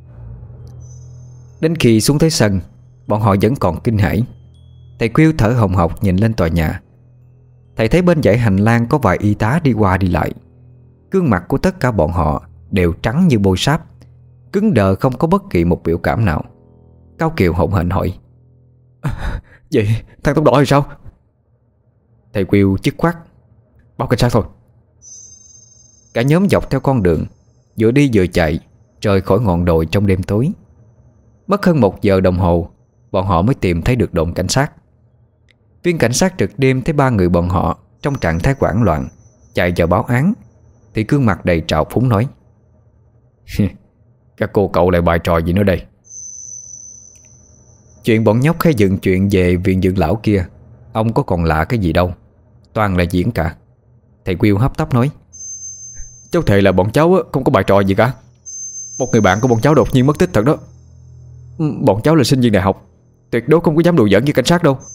Đến khi xuống tới sân, bọn họ vẫn còn kinh hãi. Thầy Quyêu thở hồng hộc nhìn lên tòa nhà. Thầy thấy bên dãy hành lang có vài y tá đi qua đi lại. Gương mặt của tất cả bọn họ đều trắng như bôi sáp, cứng đờ không có bất kỳ một biểu cảm nào. Cao Kiều hổn hển hỏi: Vậy thằng tóc đỏ thì sao? Thầy Quyêu dứt khoát: Báo cảnh sát thôi. Cả nhóm dọc theo con đường, vừa đi vừa chạy, rời khỏi ngọn đồi trong đêm tối. Mất hơn một giờ đồng hồ, bọn họ mới tìm thấy được đồn cảnh sát. Viên cảnh sát trực đêm thấy ba người bọn họ trong trạng thái hoảng loạn chạy vào báo án thì gương mặt đầy trào phúng nói: Các cô cậu lại bày trò gì nữa đây? Chuyện bọn nhóc hay dựng chuyện về viện dưỡng lão kia, ông có còn lạ cái gì đâu, toàn là diễn cả. Thầy Quyêu hấp tấp nói: Cháu thề là bọn cháu không có bài trò gì cả. Một người bạn của bọn cháu đột nhiên mất tích thật đó. Bọn cháu là sinh viên đại học, tuyệt đối không có dám đùa giỡn với cảnh sát đâu.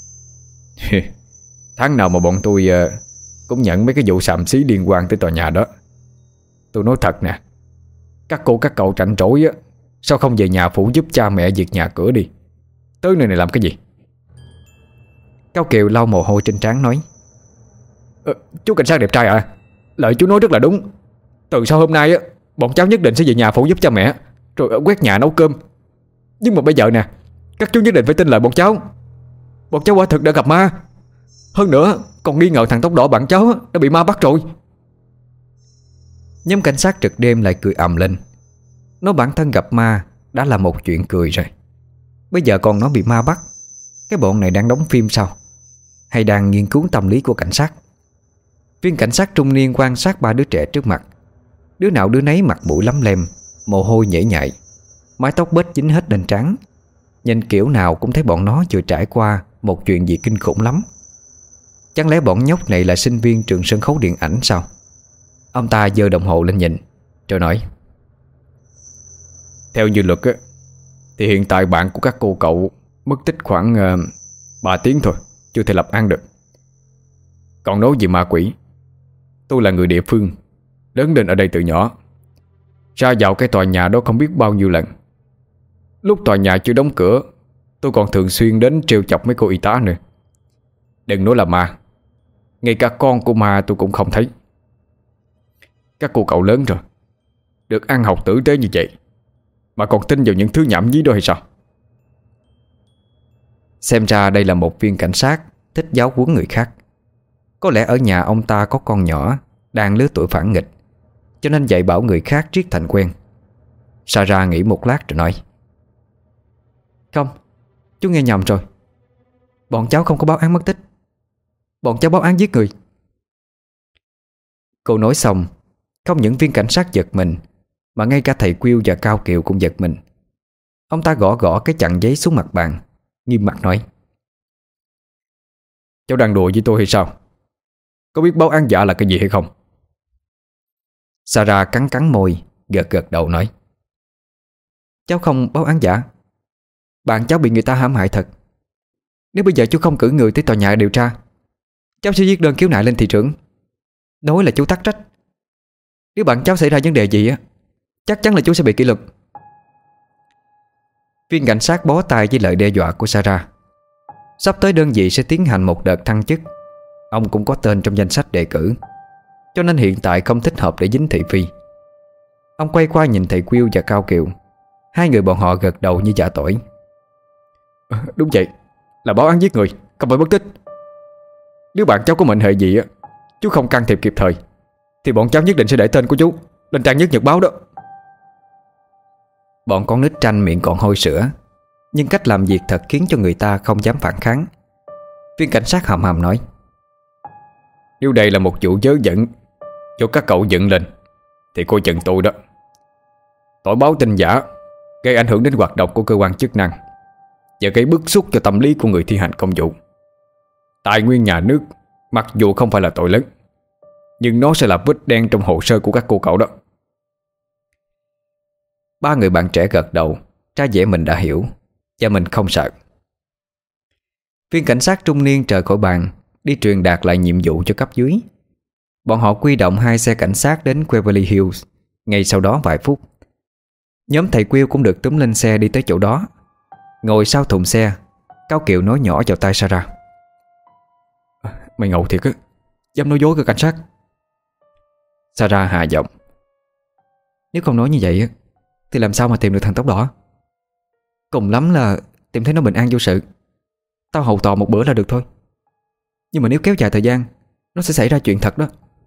Tháng nào mà bọn tôi cũng nhận mấy cái vụ xàm xí liên quan tới tòa nhà đó. Tôi nói thật nè, các cô các cậu rảnh rỗi á, sao không về nhà phụ giúp cha mẹ việc nhà cửa đi, tới nơi này làm cái gì? Cao Kiều lau mồ hôi trên trán nói: ờ, Chú cảnh sát đẹp trai à, lời chú nói rất là đúng. Từ sau hôm nay á, bọn cháu nhất định sẽ về nhà phụ giúp cha mẹ, rồi quét nhà nấu cơm. Nhưng mà bây giờ nè, các chú nhất định phải tin lời bọn cháu. Bọn cháu quả thực đã gặp ma. Hơn nữa còn nghi ngờ thằng tóc đỏ bạn cháu đã bị ma bắt rồi. Nhóm cảnh sát trực đêm lại cười ầm lên. Nó bản thân gặp ma đã là một chuyện cười rồi, bây giờ còn nó bị ma bắt. Cái bọn này đang đóng phim sao, hay đang nghiên cứu tâm lý của cảnh sát? Viên cảnh sát trung niên quan sát ba đứa trẻ trước mặt. Đứa nào đứa nấy mặt mũi lấm lem, mồ hôi nhễ nhại, mái tóc bết dính hết lên trán. Nhìn kiểu nào cũng thấy bọn nó vừa trải qua một chuyện gì kinh khủng lắm. Chẳng lẽ bọn nhóc này là sinh viên trường sân khấu điện ảnh sao? Ông ta giơ đồng hồ lên nhìn rồi nói: Theo như luật á, thì hiện tại bạn của các cô cậu mất tích khoảng uh, ba tiếng thôi, chưa thể lập án được. Còn nói về ma quỷ, tôi là người địa phương, lớn lên ở đây từ nhỏ, ra vào cái tòa nhà đó không biết bao nhiêu lần. Lúc tòa nhà chưa đóng cửa, tôi còn thường xuyên đến trêu chọc mấy cô y tá nữa. Đừng nói là ma, ngay cả con của ma tôi cũng không thấy. Các cô cậu lớn rồi, được ăn học tử tế như vậy mà còn tin vào những thứ nhảm nhí đó hay sao? Xem ra đây là một viên cảnh sát thích giáo huấn người khác. Có lẽ ở nhà ông ta có con nhỏ đang lứa tuổi phản nghịch, cho nên dạy bảo người khác riết thành quen. Sarah nghĩ một lát rồi nói: Không, chú nghe nhầm rồi. Bọn cháu không có báo án mất tích. Bọn cháu báo án giết người. Cô nói xong, không những viên cảnh sát giật mình, mà ngay cả thầy Quyêu và Cao Kiều cũng giật mình. Ông ta gõ gõ cái chặn giấy xuống mặt bàn, nghiêm mặt nói: Cháu đang đùa với tôi hay sao? Có biết báo án giả là cái gì hay không? Sarah cắn cắn môi, gật gật đầu nói: Cháu không báo án giả. Bạn cháu bị người ta hãm hại thật. Nếu bây giờ chú không cử người tới tòa nhà điều tra, cháu sẽ viết đơn khiếu nại lên thị trưởng, nói là chú tắc trách. Nếu bạn cháu xảy ra vấn đề gì á, chắc chắn là chú sẽ bị kỷ luật. Viên cảnh sát bó tay với lời đe dọa của Sarah. Sắp tới đơn vị sẽ tiến hành một đợt thăng chức. Ông cũng có tên trong danh sách đề cử, cho nên hiện tại không thích hợp để dính thị phi. Ông quay qua nhìn thầy Quyêu và Cao Kiều. Hai người bọn họ gật đầu như dạ tỏi. à, Đúng vậy, là báo án giết người, không phải mất tích. Nếu bạn cháu có mệnh hệ gì á, chú không can thiệp kịp thời, thì bọn cháu nhất định sẽ để tên của chú lên trang nhất nhật báo đó. Bọn con nít tranh miệng còn hôi sữa, nhưng cách làm việc thật khiến cho người ta không dám phản kháng. Viên cảnh sát hầm hầm nói: Nếu đây là một vụ dớ dẫn cho các cậu dựng lên, thì coi chừng tôi đó. Tội báo tin giả gây ảnh hưởng đến hoạt động của cơ quan chức năng và gây bức xúc cho tâm lý của người thi hành công vụ. Tài nguyên nhà nước mặc dù không phải là tội lớn, nhưng nó sẽ là vết đen trong hồ sơ của các cô cậu đó. Ba người bạn trẻ gật đầu, ra vẻ mình đã hiểu và mình không sợ. Viên cảnh sát trung niên rời khỏi bàn, đi truyền đạt lại nhiệm vụ cho cấp dưới. Bọn họ quy động hai xe cảnh sát đến Waverly Hills ngay sau đó vài phút. Nhóm thầy Quyêu cũng được túm lên xe đi tới chỗ đó. Ngồi sau thùng xe, Cao Kiều nói nhỏ vào tai Sarah: Mày ngầu thiệt á, dám nói dối cơ cảnh sát. Sarah hạ giọng: Nếu không nói như vậy thì làm sao mà tìm được thằng tóc đỏ? Cùng lắm là tìm thấy nó bình an vô sự. Tao hầu tòa một bữa là được thôi. Nhưng mà nếu kéo dài thời gian, nó sẽ xảy ra chuyện thật đó.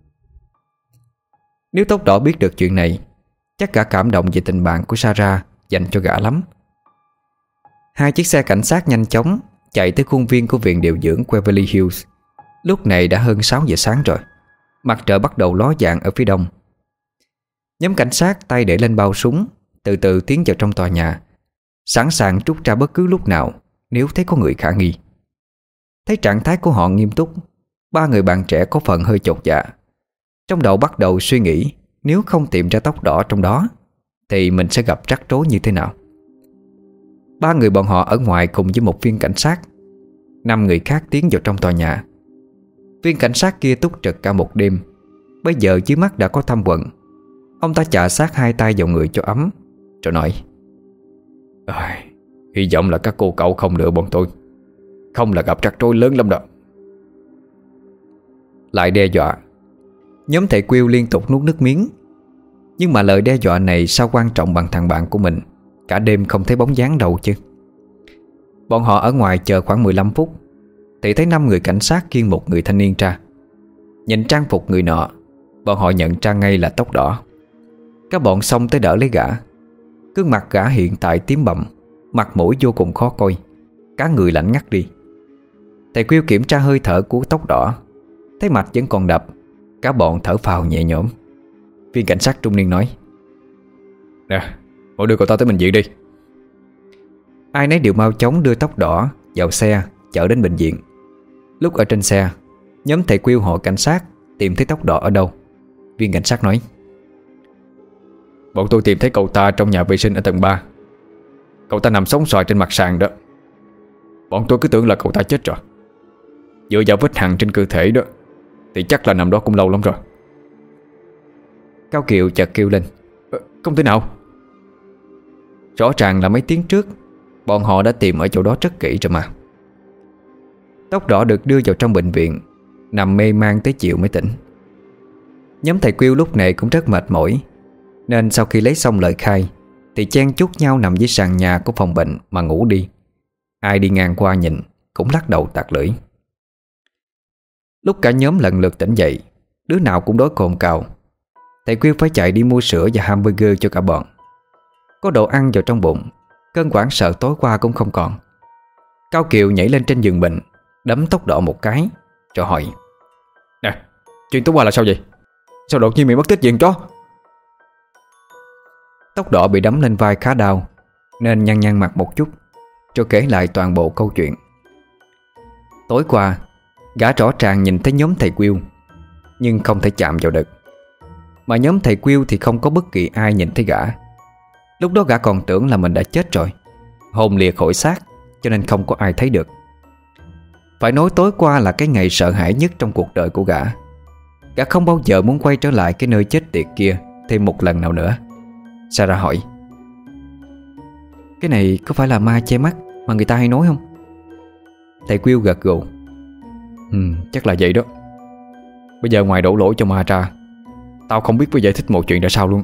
Nếu tóc đỏ biết được chuyện này, chắc gã cảm động về tình bạn của Sarah dành cho gã lắm. Hai chiếc xe cảnh sát nhanh chóng chạy tới khuôn viên của viện điều dưỡng Waverly Hills. Lúc này đã hơn sáu giờ sáng rồi. Mặt trời bắt đầu ló dạng ở phía đông. Nhóm cảnh sát tay để lên bao súng, từ từ tiến vào trong tòa nhà, sẵn sàng rút ra bất cứ lúc nào nếu thấy có người khả nghi. Thấy trạng thái của họ nghiêm túc, ba người bạn trẻ có phần hơi chột dạ. Trong đầu bắt đầu suy nghĩ, nếu không tìm ra tóc đỏ trong đó thì mình sẽ gặp rắc rối như thế nào. Ba người bọn họ ở ngoài cùng với một viên cảnh sát. Năm người khác tiến vào trong tòa nhà. Viên cảnh sát kia túc trực cả một đêm. Bây giờ dưới mắt đã có thâm quầng. Ông ta chà sát hai tay vào người cho ấm, rồi nói: à, Hy vọng là các cô cậu không lừa bọn tôi, không là gặp rắc rối lớn lắm đó. Lại đe dọa. Nhóm thầy Quyêu liên tục nuốt nước miếng. Nhưng mà lời đe dọa này sao quan trọng bằng thằng bạn của mình cả đêm không thấy bóng dáng đâu chứ. Bọn họ ở ngoài chờ khoảng mười lăm phút thì thấy năm người cảnh sát kiêng một người thanh niên ra. Nhìn trang phục người nọ, bọn họ nhận ra ngay là tóc đỏ. Các bọn xông tới đỡ lấy gã. Gương mặt gã hiện tại tím bầm, mặt mũi vô cùng khó coi, cả người lạnh ngắt đi. Thầy Quyêu kiểm tra hơi thở của tóc đỏ, thấy mạch vẫn còn đập. Cả bọn thở phào nhẹ nhõm. Viên cảnh sát trung niên nói: Nè, mọi đưa cậu ta tới bệnh viện đi. Ai nấy đều mau chóng đưa tóc đỏ vào xe chở đến bệnh viện. Lúc ở trên xe, nhóm thầy Quyêu họ cảnh sát tìm thấy tóc đỏ ở đâu. Viên cảnh sát nói: Bọn tôi tìm thấy cậu ta trong nhà vệ sinh ở tầng ba. Cậu ta nằm sống xoài trên mặt sàn đó. Bọn tôi cứ tưởng là cậu ta chết rồi. Dựa vào vết hằn trên cơ thể đó thì chắc là nằm đó cũng lâu lắm rồi. Cao Kiều chợt kêu lên: ờ, Không thể nào. Rõ ràng là mấy tiếng trước bọn họ đã tìm ở chỗ đó rất kỹ rồi mà. Tóc đỏ được đưa vào trong bệnh viện, nằm mê man tới chiều mới tỉnh. Nhóm thầy Quyêu lúc này cũng rất mệt mỏi, nên sau khi lấy xong lời khai thì chen chúc nhau nằm dưới sàn nhà của phòng bệnh mà ngủ đi. Ai đi ngang qua nhìn cũng lắc đầu tạt lưỡi. Lúc cả nhóm lần lượt tỉnh dậy, đứa nào cũng đói cồn cào. Thầy Quyêu phải chạy đi mua sữa và hamburger cho cả bọn. Có đồ ăn vào trong bụng, cơn hoảng sợ tối qua cũng không còn. Cao Kiều nhảy lên trên giường bệnh, đấm Tốc Độ một cái rồi hỏi: "Nè, chuyện tối qua là sao vậy? Sao đột nhiên mày mất tích vậy chó?" Tốc Độ bị đấm lên vai khá đau, nên nhăn nhăn mặt một chút rồi kể lại toàn bộ câu chuyện. Tối qua gã rõ ràng nhìn thấy nhóm thầy Quyêu, nhưng không thể chạm vào được. Mà nhóm thầy Quyêu thì không có bất kỳ ai nhìn thấy gã. Lúc đó gã còn tưởng là mình đã chết rồi, hồn lìa khỏi xác, cho nên không có ai thấy được. Phải nói tối qua là cái ngày sợ hãi nhất trong cuộc đời của gã. Gã không bao giờ muốn quay trở lại cái nơi chết tiệt kia thêm một lần nào nữa. Sarah hỏi: "Cái này có phải là ma che mắt mà người ta hay nói không?" Thầy Quyêu gật gù: "Ừ, chắc là vậy đó. Bây giờ ngoài đổ lỗi cho ma ra, tao không biết phải giải thích một chuyện ra sao luôn."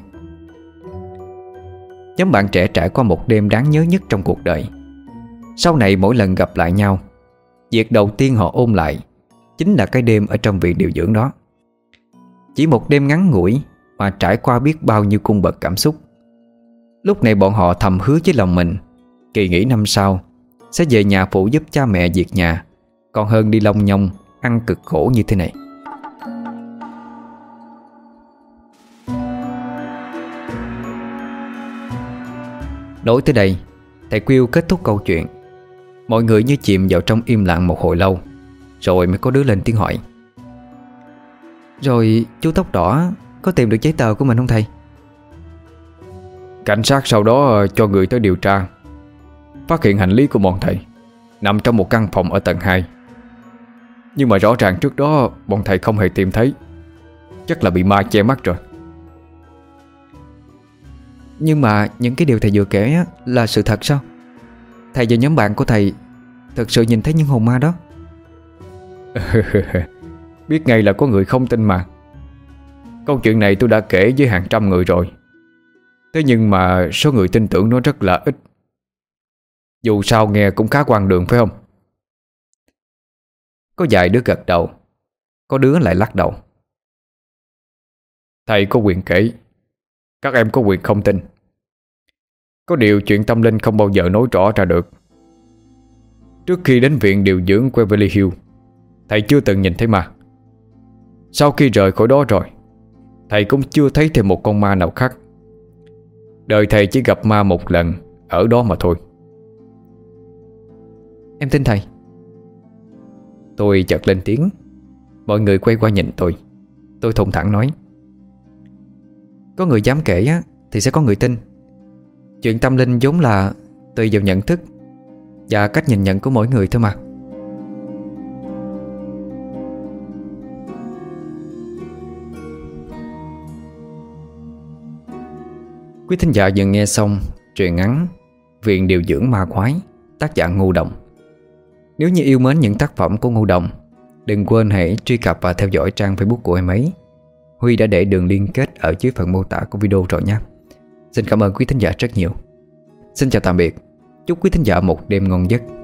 Nhóm bạn trẻ trải qua một đêm đáng nhớ nhất trong cuộc đời. Sau này mỗi lần gặp lại nhau, việc đầu tiên họ ôn lại chính là cái đêm ở trong viện điều dưỡng đó. Chỉ một đêm ngắn ngủi mà trải qua biết bao nhiêu cung bậc cảm xúc. Lúc này bọn họ thầm hứa với lòng mình, kỳ nghỉ năm sau sẽ về nhà phụ giúp cha mẹ việc nhà, còn hơn đi lông nhông ăn cực khổ như thế này. Nói tới đây, thầy Quyêu kết thúc câu chuyện. Mọi người như chìm vào trong im lặng một hồi lâu, rồi mới có đứa lên tiếng hỏi: "Rồi chú Tóc Đỏ có tìm được giấy tờ của mình không thầy?" Cảnh sát sau đó cho người tới điều tra, phát hiện hành lý của bọn thầy nằm trong một căn phòng ở tầng hai. Nhưng mà rõ ràng trước đó bọn thầy không hề tìm thấy. Chắc là bị ma che mắt rồi. Nhưng mà những cái điều thầy vừa kể á, là sự thật sao? Thầy và nhóm bạn của thầy thực sự nhìn thấy những hồn ma đó? Biết ngay là có người không tin mà. Câu chuyện này tôi đã kể với hàng trăm người rồi. Thế nhưng mà số người tin tưởng nó rất là ít. Dù sao nghe cũng khá hoang đường phải không? Có vài đứa gật đầu, có đứa lại lắc đầu. Thầy có quyền kể, các em có quyền không tin. Có điều chuyện tâm linh không bao giờ nói rõ ra được. Trước khi đến viện điều dưỡng Waverly Hills, thầy chưa từng nhìn thấy ma. Sau khi rời khỏi đó rồi, thầy cũng chưa thấy thêm một con ma nào khác. Đời thầy chỉ gặp ma một lần ở đó mà thôi. Em tin thầy. Tôi chợt lên tiếng. Mọi người quay qua nhìn tôi. Tôi thùng thẳng nói: Có người dám kể á, thì sẽ có người tin. Chuyện tâm linh vốn là tùy vào nhận thức và cách nhìn nhận của mỗi người thôi mà. Quý thính giả vừa nghe xong truyện ngắn Viện Điều Dưỡng Ma Quái, tác giả Ngô Đồng. Nếu như yêu mến những tác phẩm của Ngô Đồng, đừng quên hãy truy cập và theo dõi trang Facebook của em ấy. Huy đã để đường liên kết ở dưới phần mô tả của video rồi nha. Xin cảm ơn quý thính giả rất nhiều. Xin chào tạm biệt. Chúc quý thính giả một đêm ngon giấc.